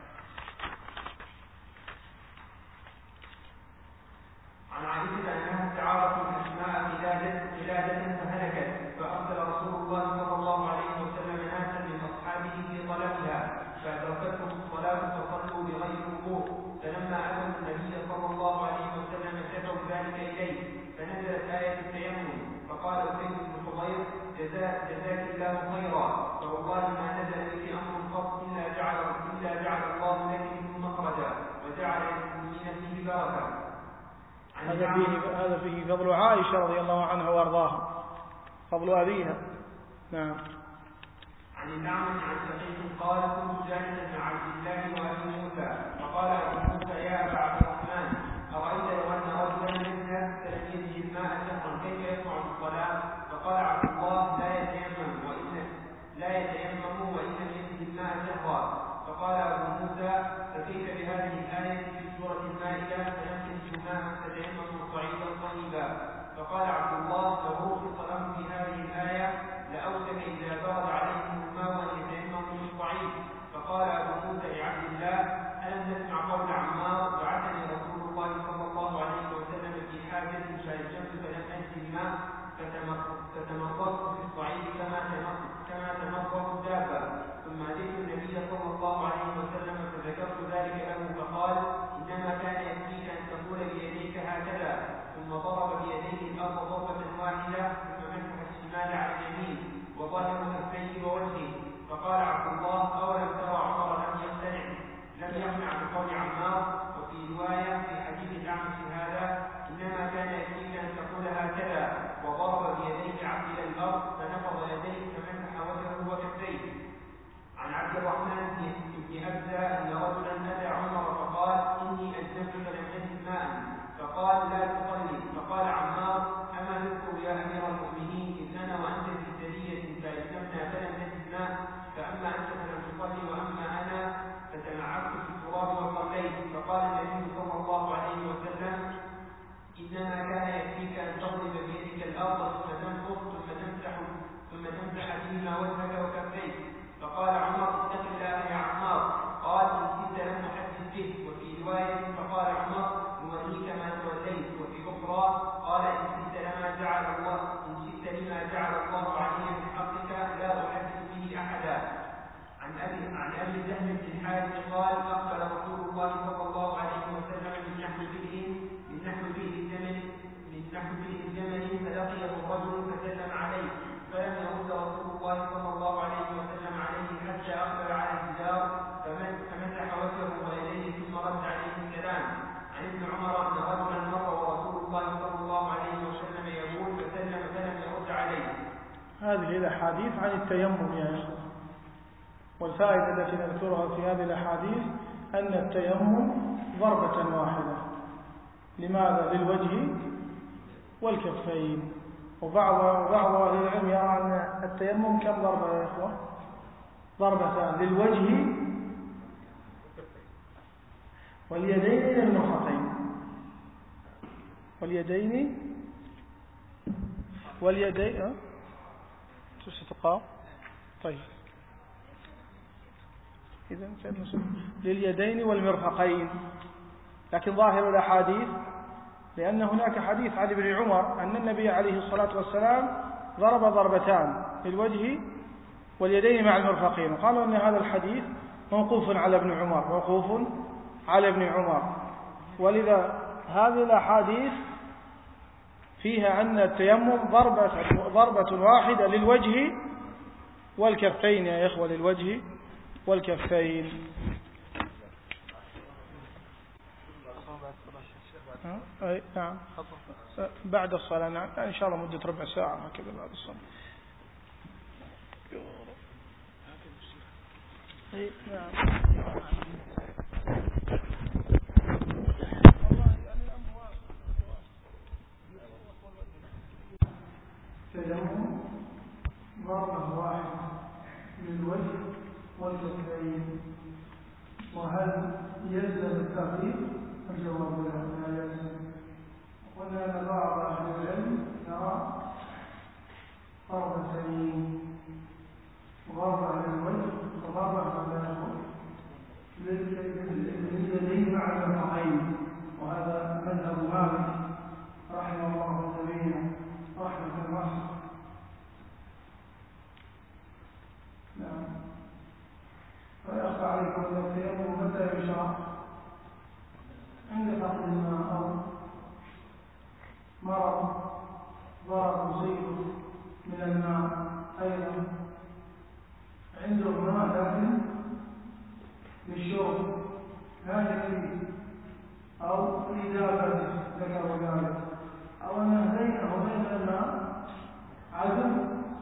عن عائشة أنها استعارت الأسماء قلادة فهلكت، فأرسل رسول الله صلى الله عليه وسلم ناسا من أصحابه في طلبها، فنزلت آية التيمم فقال أسيد بن حضير جزاك, جزاك الله خيرا فوالله ما نزل بك أمر قط إلا جعل إلا جعل الله لك منه مخرجا وجعل للمؤمنين فيه بركة. هذا فيه هذا فيه فضل عائشة رضي الله عنها وارضاها، فضل أبيها. نعم. عن الأعمش عن شقيق قال كنت جالسا مع عبد الله وأبي موسى فقال أبو موسى يا أبا عبد الرحمن أرأيت لو أن رجلا يزهد فلم يجد الماء شهرا كيف يصنع الصلاة؟ فقال عبد الله لا يتيمم وإن لا يتيمم وإن لم يجد الماء شهرا. فقال أبو موسى فكيف بهذه الآية في سورة المائدة فلم تجد ماء فتيمموا صعيدا طيبا؟ فقال عبد الله لو رخص لهم في هذه الآية لأوشك إذا برد عليهم الماء أن يتيمموا من صعيد. فقال أبو موسى لعبد الله ألم تسمع قول عمار بعثني رسول الله صلى الله عليه وسلم في حاجة فأجمت فلم أجد الماء فتمرضت في الصعيد كما كما تمرض الدابة. ثم أتيت النبي صلى الله عليه وسلم فذكرت ذلك له فقال إنما كان يكفيك أن تقول بيديك هكذا ثم ضرب بيديه الأرض ضربة واحدة ثم مسح الشمال على اليمين وظهر كفيه ووجهه. فقال عبد الله أولم ترى عمر لم يقتنع لم يقنع بقول عمار. وفي رواية في حديث الأعمش هذا إنما كان يكفيك أن تقول هكذا وضرب بيديه عبد إلى الأرض فنفض يديه فمسح وجهه وكفيه. عن عبد الرحمن بن أبزة أن رجلا أتى عمر فقال إني أجنبت فلم أجد ماء فقال لا تصلي. فقال عمار أما نذكر يا أمير المؤمنين إذ أنا وأنت في سرية فأجنبنا فلم نجد ماء فأما أنت فلم تصلي وأما أنا فتمعكت في التراب وصليت. فقال النبي صلى الله عليه وسلم إنما كان يكفيك أن تضرب بيدك الأرض ثم تنفخ ثم تمسح ثم تمسح بهما وجهك وكفيك. فقال عمر اتق الله يا عمار. قال إن شئت لم نحدث به. وفي رواية فقال عمر نوليك ما توليت. وفي أخرى قال إن شئت لما جعل الله إن شئت لما جعل الله عليا من حقك لا أحدث به أحدا. عن أبي عن أبي سهل بن الحارث قال أقبل رسول الله صلى الله عليه وسلم من نحو بئر من نحو بئر الجمل من نحو بئر الجمل فلقيه الرجل فسلم عليه فلم يرد رسول الله صلى الله عليه وسلم عليه حتى أقبل على الجدار فمسح وجهه ويديه ثم رد عليه السلام. عن ابن عمر أن رجلا مر ورسول الله صلى الله عليه وسلم يقول فسلم فلم يرد عليه. هذه الأحاديث عن التيمم يا إخوة، والفائدة التي نذكرها في هذه الأحاديث أن التيمم ضربة واحدة. لماذا؟ للوجه والكفين. وبعض وبعض أهل العلم يرى أن التيمم كم ضربة يا إخوة؟ ضربتان، للوجه واليدين إلى المرفقين واليدين واليدين أه؟ ستقام طيب إذن لليدين والمرفقين. لكن ظاهر الأحاديث لأن هناك حديث عن ابن عمر أن النبي عليه الصلاة والسلام ضرب ضربتان للوجه واليدين مع المرفقين، وقالوا أن هذا الحديث موقوف على ابن عمر موقوف على ابن عمر. ولذا هذه الأحاديث فيها أن التيمم ضربة, ضربة واحدة للوجه والكفين يا إخوة، للوجه والكفين. أي نعم بعد الصلاة، نعم إن شاء الله مدة ربع ساعة هكذا بعد الصلاة. أي نعم. تيمم ضربة واحدة للوجه والكفين. وهل يلزم التغيير؟ الجواب لا يلزم. قلنا أن بعض أهل العلم يرى ضربتين، ضربة للوجه وضربة لليدين مع المرفقين، وهذا مذهب مالك رحمه الله جميعا رحمة واسعة. نعم. فيخفى عليكم أن التيمم متى يشرع؟ عند فقد الماء أو مرض فرق زيد من الماء أيضا عنده ماء لكن للشرب لا يكفي أو لإجابة ذكر ذلك أو أن بينه وبين الماء عدم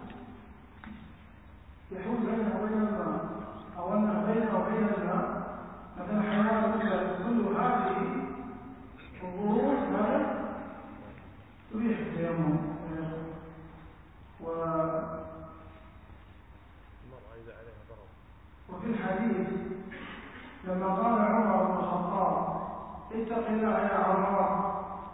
يحول بينه وبين الماء أو أن بينه وبين الماء مثلا حيوان كل هذه الظروف ماذا تبيح التيمم و وفي الحديث لما قال عمر بن الخطاب اتق الله يا عمر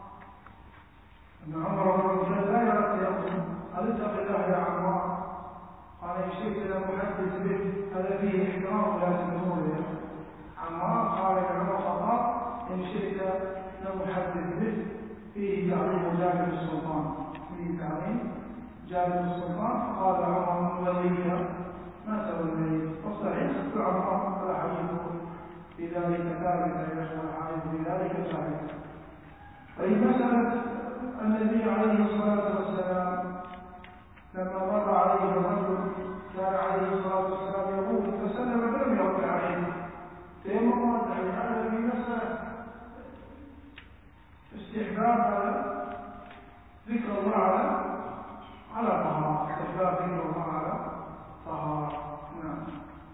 ان عمر بن الخطاب لا يرى التيمم قال اتق الله يا عمر قال ان شئت لمحدث به هذا فيه احترام ولاة الامور عمار قال لعمر الخطاب ان شئت لمحدث به فيه تعظيم جانب السلطان فيه تعظيم جانب السلطان قال عمر وليا ما سوى الميت والصحيح في عمر الاحاديث في ذلك ثابته يا اخوان الاحاديث في ذلك ثابته. وفي مساله النبي عليه الصلاه والسلام لما مر عليه الرجل كان عليه الصلاه والسلام يقول فسلم فلم يرد عليه تيمم التحريم هذا في مساله استحباب ذكر الله على على طهارة استحباب ذكر الله على طهارة. نعم.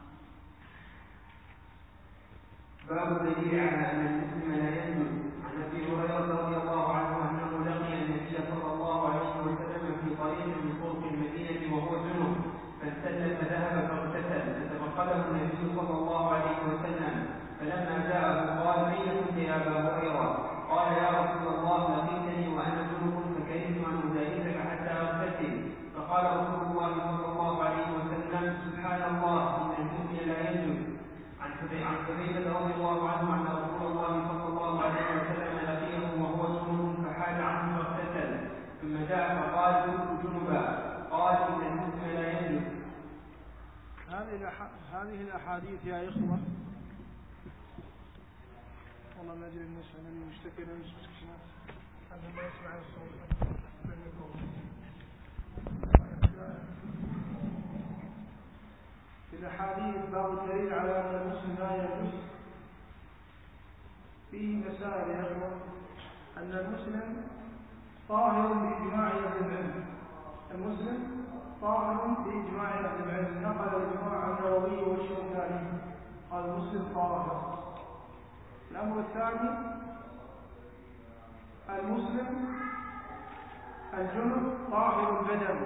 باب الدليل على ان المسلم لا ينجس. عن ابي هريره رضي الله عنه انه لقي النبي صلى الله عليه وسلم في طريق من طرق المدينه وهو جنب فاستل فذهب فاغتسل فتفقده النبي صلى الله عليه وسلم فلما جاءه قال اين كنت يا ابا هريره؟ قال يا رسول الله لقيتني وانا جنب فكرهت ان اجالسك حتى اغتسل فقال رسول الله صلى الله عليه وسلم سبحان الله ان المؤمن لا ينجس. عن حذيفه رضي الله عنه ان رسول الله صلى الله عليه وسلم لقيه وهو جنب فحال عنه واغتسل ثم جاء فقال كنت جنبا قال ان المؤمن لا ينجس. هذه الاحاديث يا اخوه والله ما ادري الناس انا مشتكي من المستشفيات هذا ما يسمع الصوت في الاحاديث باب الدليل على ان المسلم لا يجوز فيه مسائل يا اخوه ان المسلم طاهر باجماع اهل العلم. المسلم طاهر باجماع اهل العلم نقل الاجماع النووي والشوكاني قال المسلم طاهر. الأمر الثاني المسلم الجنب طاهر البدن.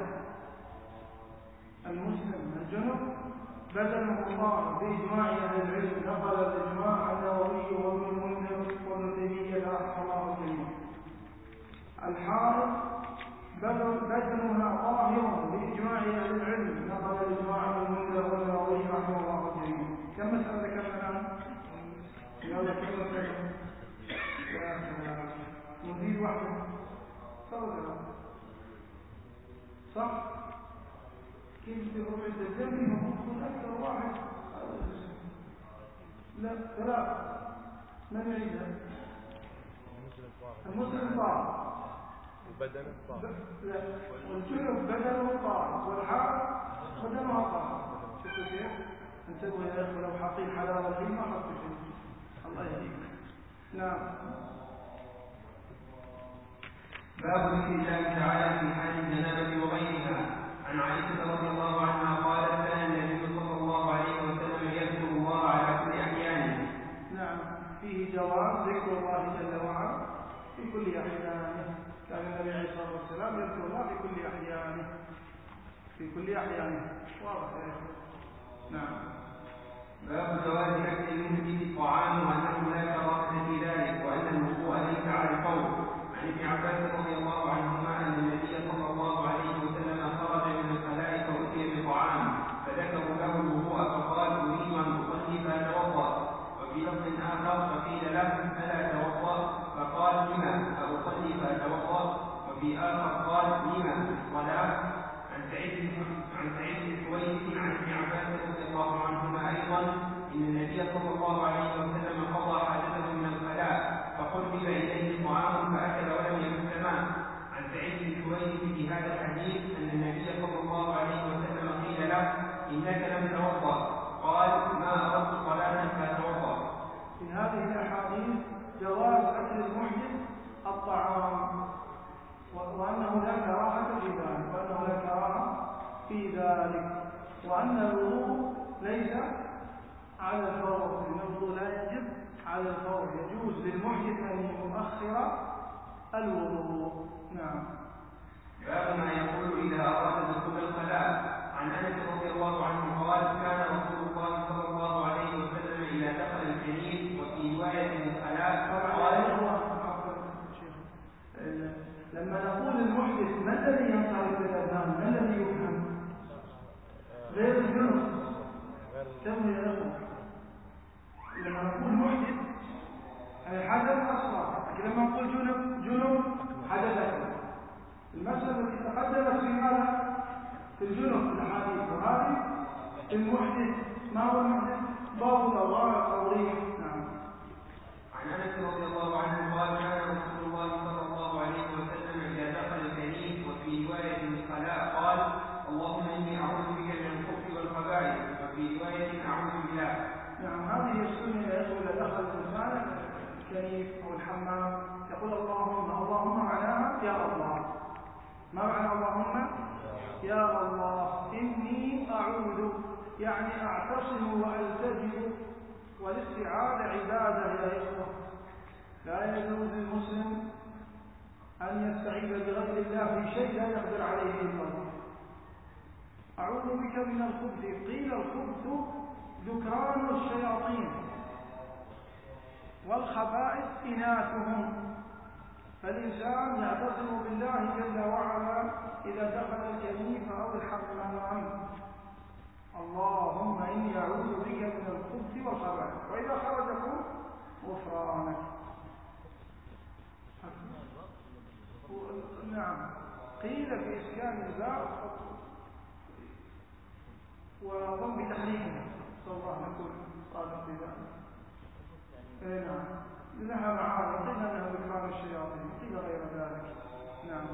المسلم الجنب بدنه طاهر بإجماع أهل العلم نقل الإجماع النووي وابن المنذر وابن تيمية رحمه الله جميعا. الحائض بدنها طاهر بإجماع أهل العلم نقل الإجماع ابن المنذر والنووي رحمه الله جميعا. كم مسألة ذكرنا الآن؟ يلا كلمة كلمة يا سلام نزيد واحدة صوت صح كيف تروح الدم المفروض أكثر واحد لا ثلاث من يعيدها المسلم طاهر البدن طاهر لا والجنب بدنه طاهر والحائض بدنها طاهر. شفتوا كيف انتبهوا يا اخوه لو حاطين حلاوه فيه ما حطوا فيه الله يهديك. نعم. باب ذكر الله تعالى في حال الجنابة وغيرها. عن عائشة رضي الله عنها قالت كان النبي صلى الله عليه وسلم يذكر الله على كل أحيانه. نعم فيه جواز ذكر الله جل وعلا في كل أحيانه. كان النبي عليه الصلاة والسلام يذكر الله في كل أحيانه في كل أحيانه واضح يا أخي. نعم. باب جواز اكل المسجد الطعام وانه لا كراهه في ذلك وان الوضوء ليس على القول. عن ابن عباس رضي الله عنهما ان النبي صلى الله عليه وسلم خرج من الخلاء فاتي بطعام فذكروا له الوضوء فقال اريد ان اصلي فاتوضا. وفي لفظ اخر فقيل له الا توضا فقال لما اصلي فاتوضا. وفي اخر قال لما الصلاه. عن سعيد عن سعيد الحويرثي عن ابن عباس رضي الله عنهما ايضا ان النبي صلى الله عليه وسلم قضى حاجته من الخلاء فقرب اليه طعام فاكل ولم يمس ماء. عن سعيد الحويرثي هذا الحديث أن النبي صلى الله عليه وسلم قيل له إنك لم توضأ قال ما أردت صلاة فأتوضأ. في هذه الأحاديث جواز أكل المحدث الطعام وأنه لا كراهة في ذلك وأنه لا كراهة في ذلك وأن الوضوء ليس على الفور، لأن الوضوء لا يجب على الفور، يجوز للمحدث أن يؤخر الوضوء. نعم. باب ما يقول إذا أراد دخول الخلاء. عن أنس رضي الله عنه قال كان رسول الله صلى الله عليه وسلم إذا دخل الجنين وفي رواية الخلاء قال لما نقول المحدث ما الذي ينصرف بالأذهان؟ ما الذي يفهم؟ غير الجنب. كم يا أخوة؟ لما نقول محدث حدث أصغر، لكن لما نقول جنب جنب حدث أكبر. المسألة التي تقدمت في هذا في الجنب في الحديث، وهذه المحدث. ما هو المحدث؟ بعض الأوضاع القولية. نعم. عن أنس رضي الله عنه قال كان رسول الله صلى الله عليه وسلم إذا دخل الكنيس وفي رواية الخلاء قال اللهم إني أعوذ بك من الخبث والخبائث وفي رواية أعوذ بالله. نعم. هذه السنة إذا دخل الإنسان الكنيس أو الحمام يقول اللهم اللهم معناها يا الله. ما معنى اللهم؟ يا الله إني أعوذ، يعني أعتصم وألتجئ، والاستعاذة عبادة يا إخوة. لا يجوز للمسلم أن يستعيذ بغير الله في شيء لا يقدر عليه إلا الله. أعوذ بك من الخبث. قيل الخبث ذكران الشياطين والخبائث إناثهم، فالإنسان يعتصم بالله جل وعلا إذا دخل الكنيف أو الحمام اللهم إني أعوذ بك من الخبث والخبائث، وإذا خرج قل غفرانك. نعم. قيل في إسكان الباب وضم بتحريمه صلى الله عليه وسلم صادق في ذلك. نعم. لها معاذ قيل أنه ذكران الشياطين قيل غير ذلك. نعم.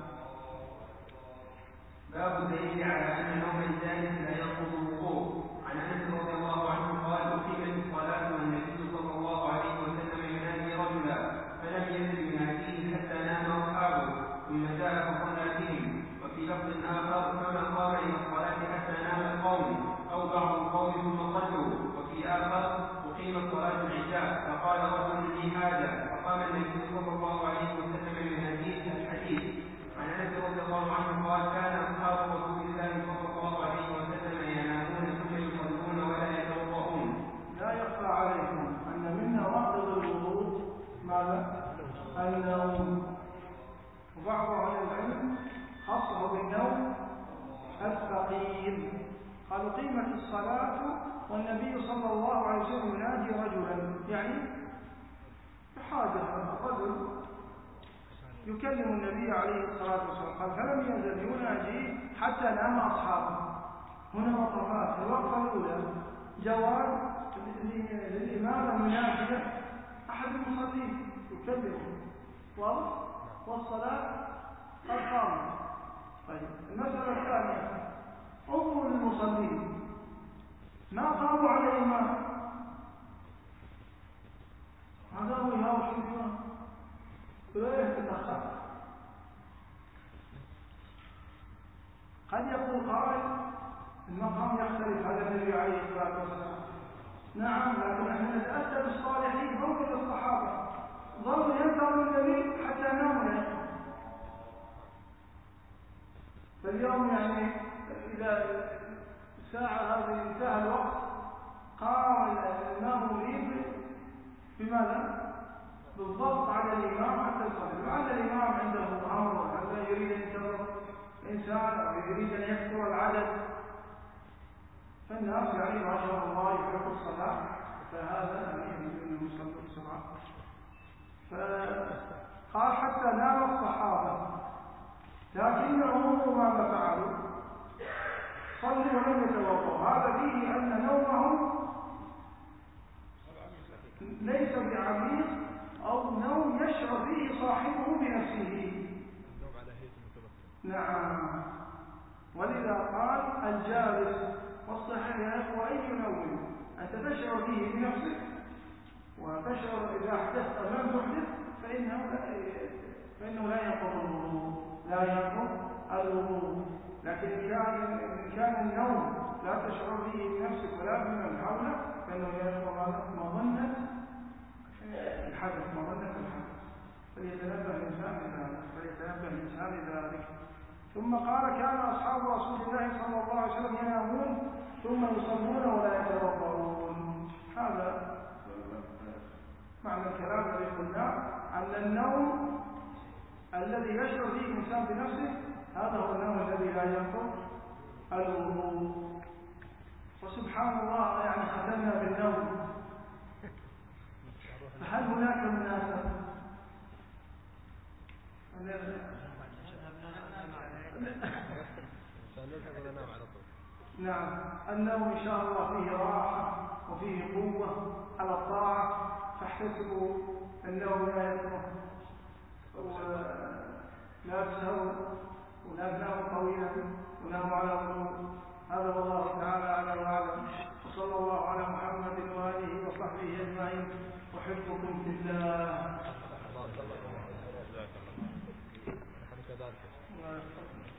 باب الدليل على أن نوم الجالس لا ينقض الوضوء. عن أنس رضي الله عنه قال أقيمت الصلاة والنبي صلى الله عليه وسلم ينادي رجلا فلم يزل يناديه حتى نام أصحابه ثم جاء فصلى بهم. وفي لفظ آخر فما قام إلى الصلاة حتى نام القوم أو بعض القوم ثم صلوا. وفي آخر أقيمت صلاة العشاء فقال رجل لي هذا، فقام النبي صلى الله عليه وسلم يناديه الحديث. عن أنس رضي الله عنه قال كان أصحاب رسول الله صلى الله عليه وسلم ينامون ثم يصلون ولا يتوضؤون. لا يخفى عليكم أن من نواقض الوضوء ماذا؟ النوم. وبعض أهل العلم خصه بالنوم الثقيل، قالوا قيمة الصلاة والنبي صلى الله عليه وسلم ينادي رجلا، يعني بحاجة الرجل يكلم النبي عليه الصلاة والسلام، قال فلم يزل ينادي حتى نام أصحابه. هنا وقفات. الوقفة الأولى جواز للإمام أن ينادي أحد المصلين يكلمه واضح، والصلاة قد قامت. طيب المسألة الثانية انظروا للمصلين ما قاموا على الإمام، هذا هو يهاوش الإمام ولا يتأخر. قد يقول قائل المقام يختلف على النبي عليه الصلاة والسلام. نعم، لكن احنا نتأتى بالصالحين فوق الصحابة ظلوا ينتظروا النبي حتى ناموا. فاليوم يعني إذا الساعة هذه انتهى الوقت قام الإمام يريد بماذا؟ بالضبط على الإمام حتى يصلي. لعل الإمام عنده أمر، لعل يريد أن ينتظر إنسان أو يريد أن يكثر العدد، فالناس يعني ما شاء الله يحبوا الصلاة، فهذا يعني أنهم يصلوا بسرعة. فقال حتى نام الصحابة، لكنهم ماذا فعلوا؟ صلوا ولم يتوضؤوا. هذا فيه أن نومهم ليس بعميق أو نوم يشعر فيه صاحبه بنفسه. نعم. ولذا قال الجالس، والصحيح يا إخوة أي نوم أنت تشعر به بنفسك وتشعر إذا أحدثت أو لم تحدث فإنه لا فإنه لا ينقض الوضوء، لا ينقض الوضوء. لكن إن كان إن كان النوم لا تشعر به بنفسك ولا بمن حولك فإنه ينقض مظنة الحدث، مظنة الحدث. فليتنبه الإنسان لذلك، فليتنبه الإنسان لذلك. ثم قال كان أصحاب رسول الله صلى الله عليه وسلم ينامون ثم يصلون ولا يتوضؤون. هذا معنى الكلام الذي قلناه، أن النوم الذي يشعر فيه الإنسان بنفسه هذا هو النوم الذي لا ينقض الوضوء. وسبحان الله يعني ختمنا بالنوم، فهل هناك مناسبة؟ نعم. النوم إن شاء الله فيه راحة وفيه قوة على الطاعة، فاحتسبوا النوم لا يكره ولا تسهروا ولا تناموا طويلا وناموا على القلوب. هذا والله تعالى أعلم وأعلم، وصلى الله على محمد وآله وصحبه أجمعين، وحبكم في الله.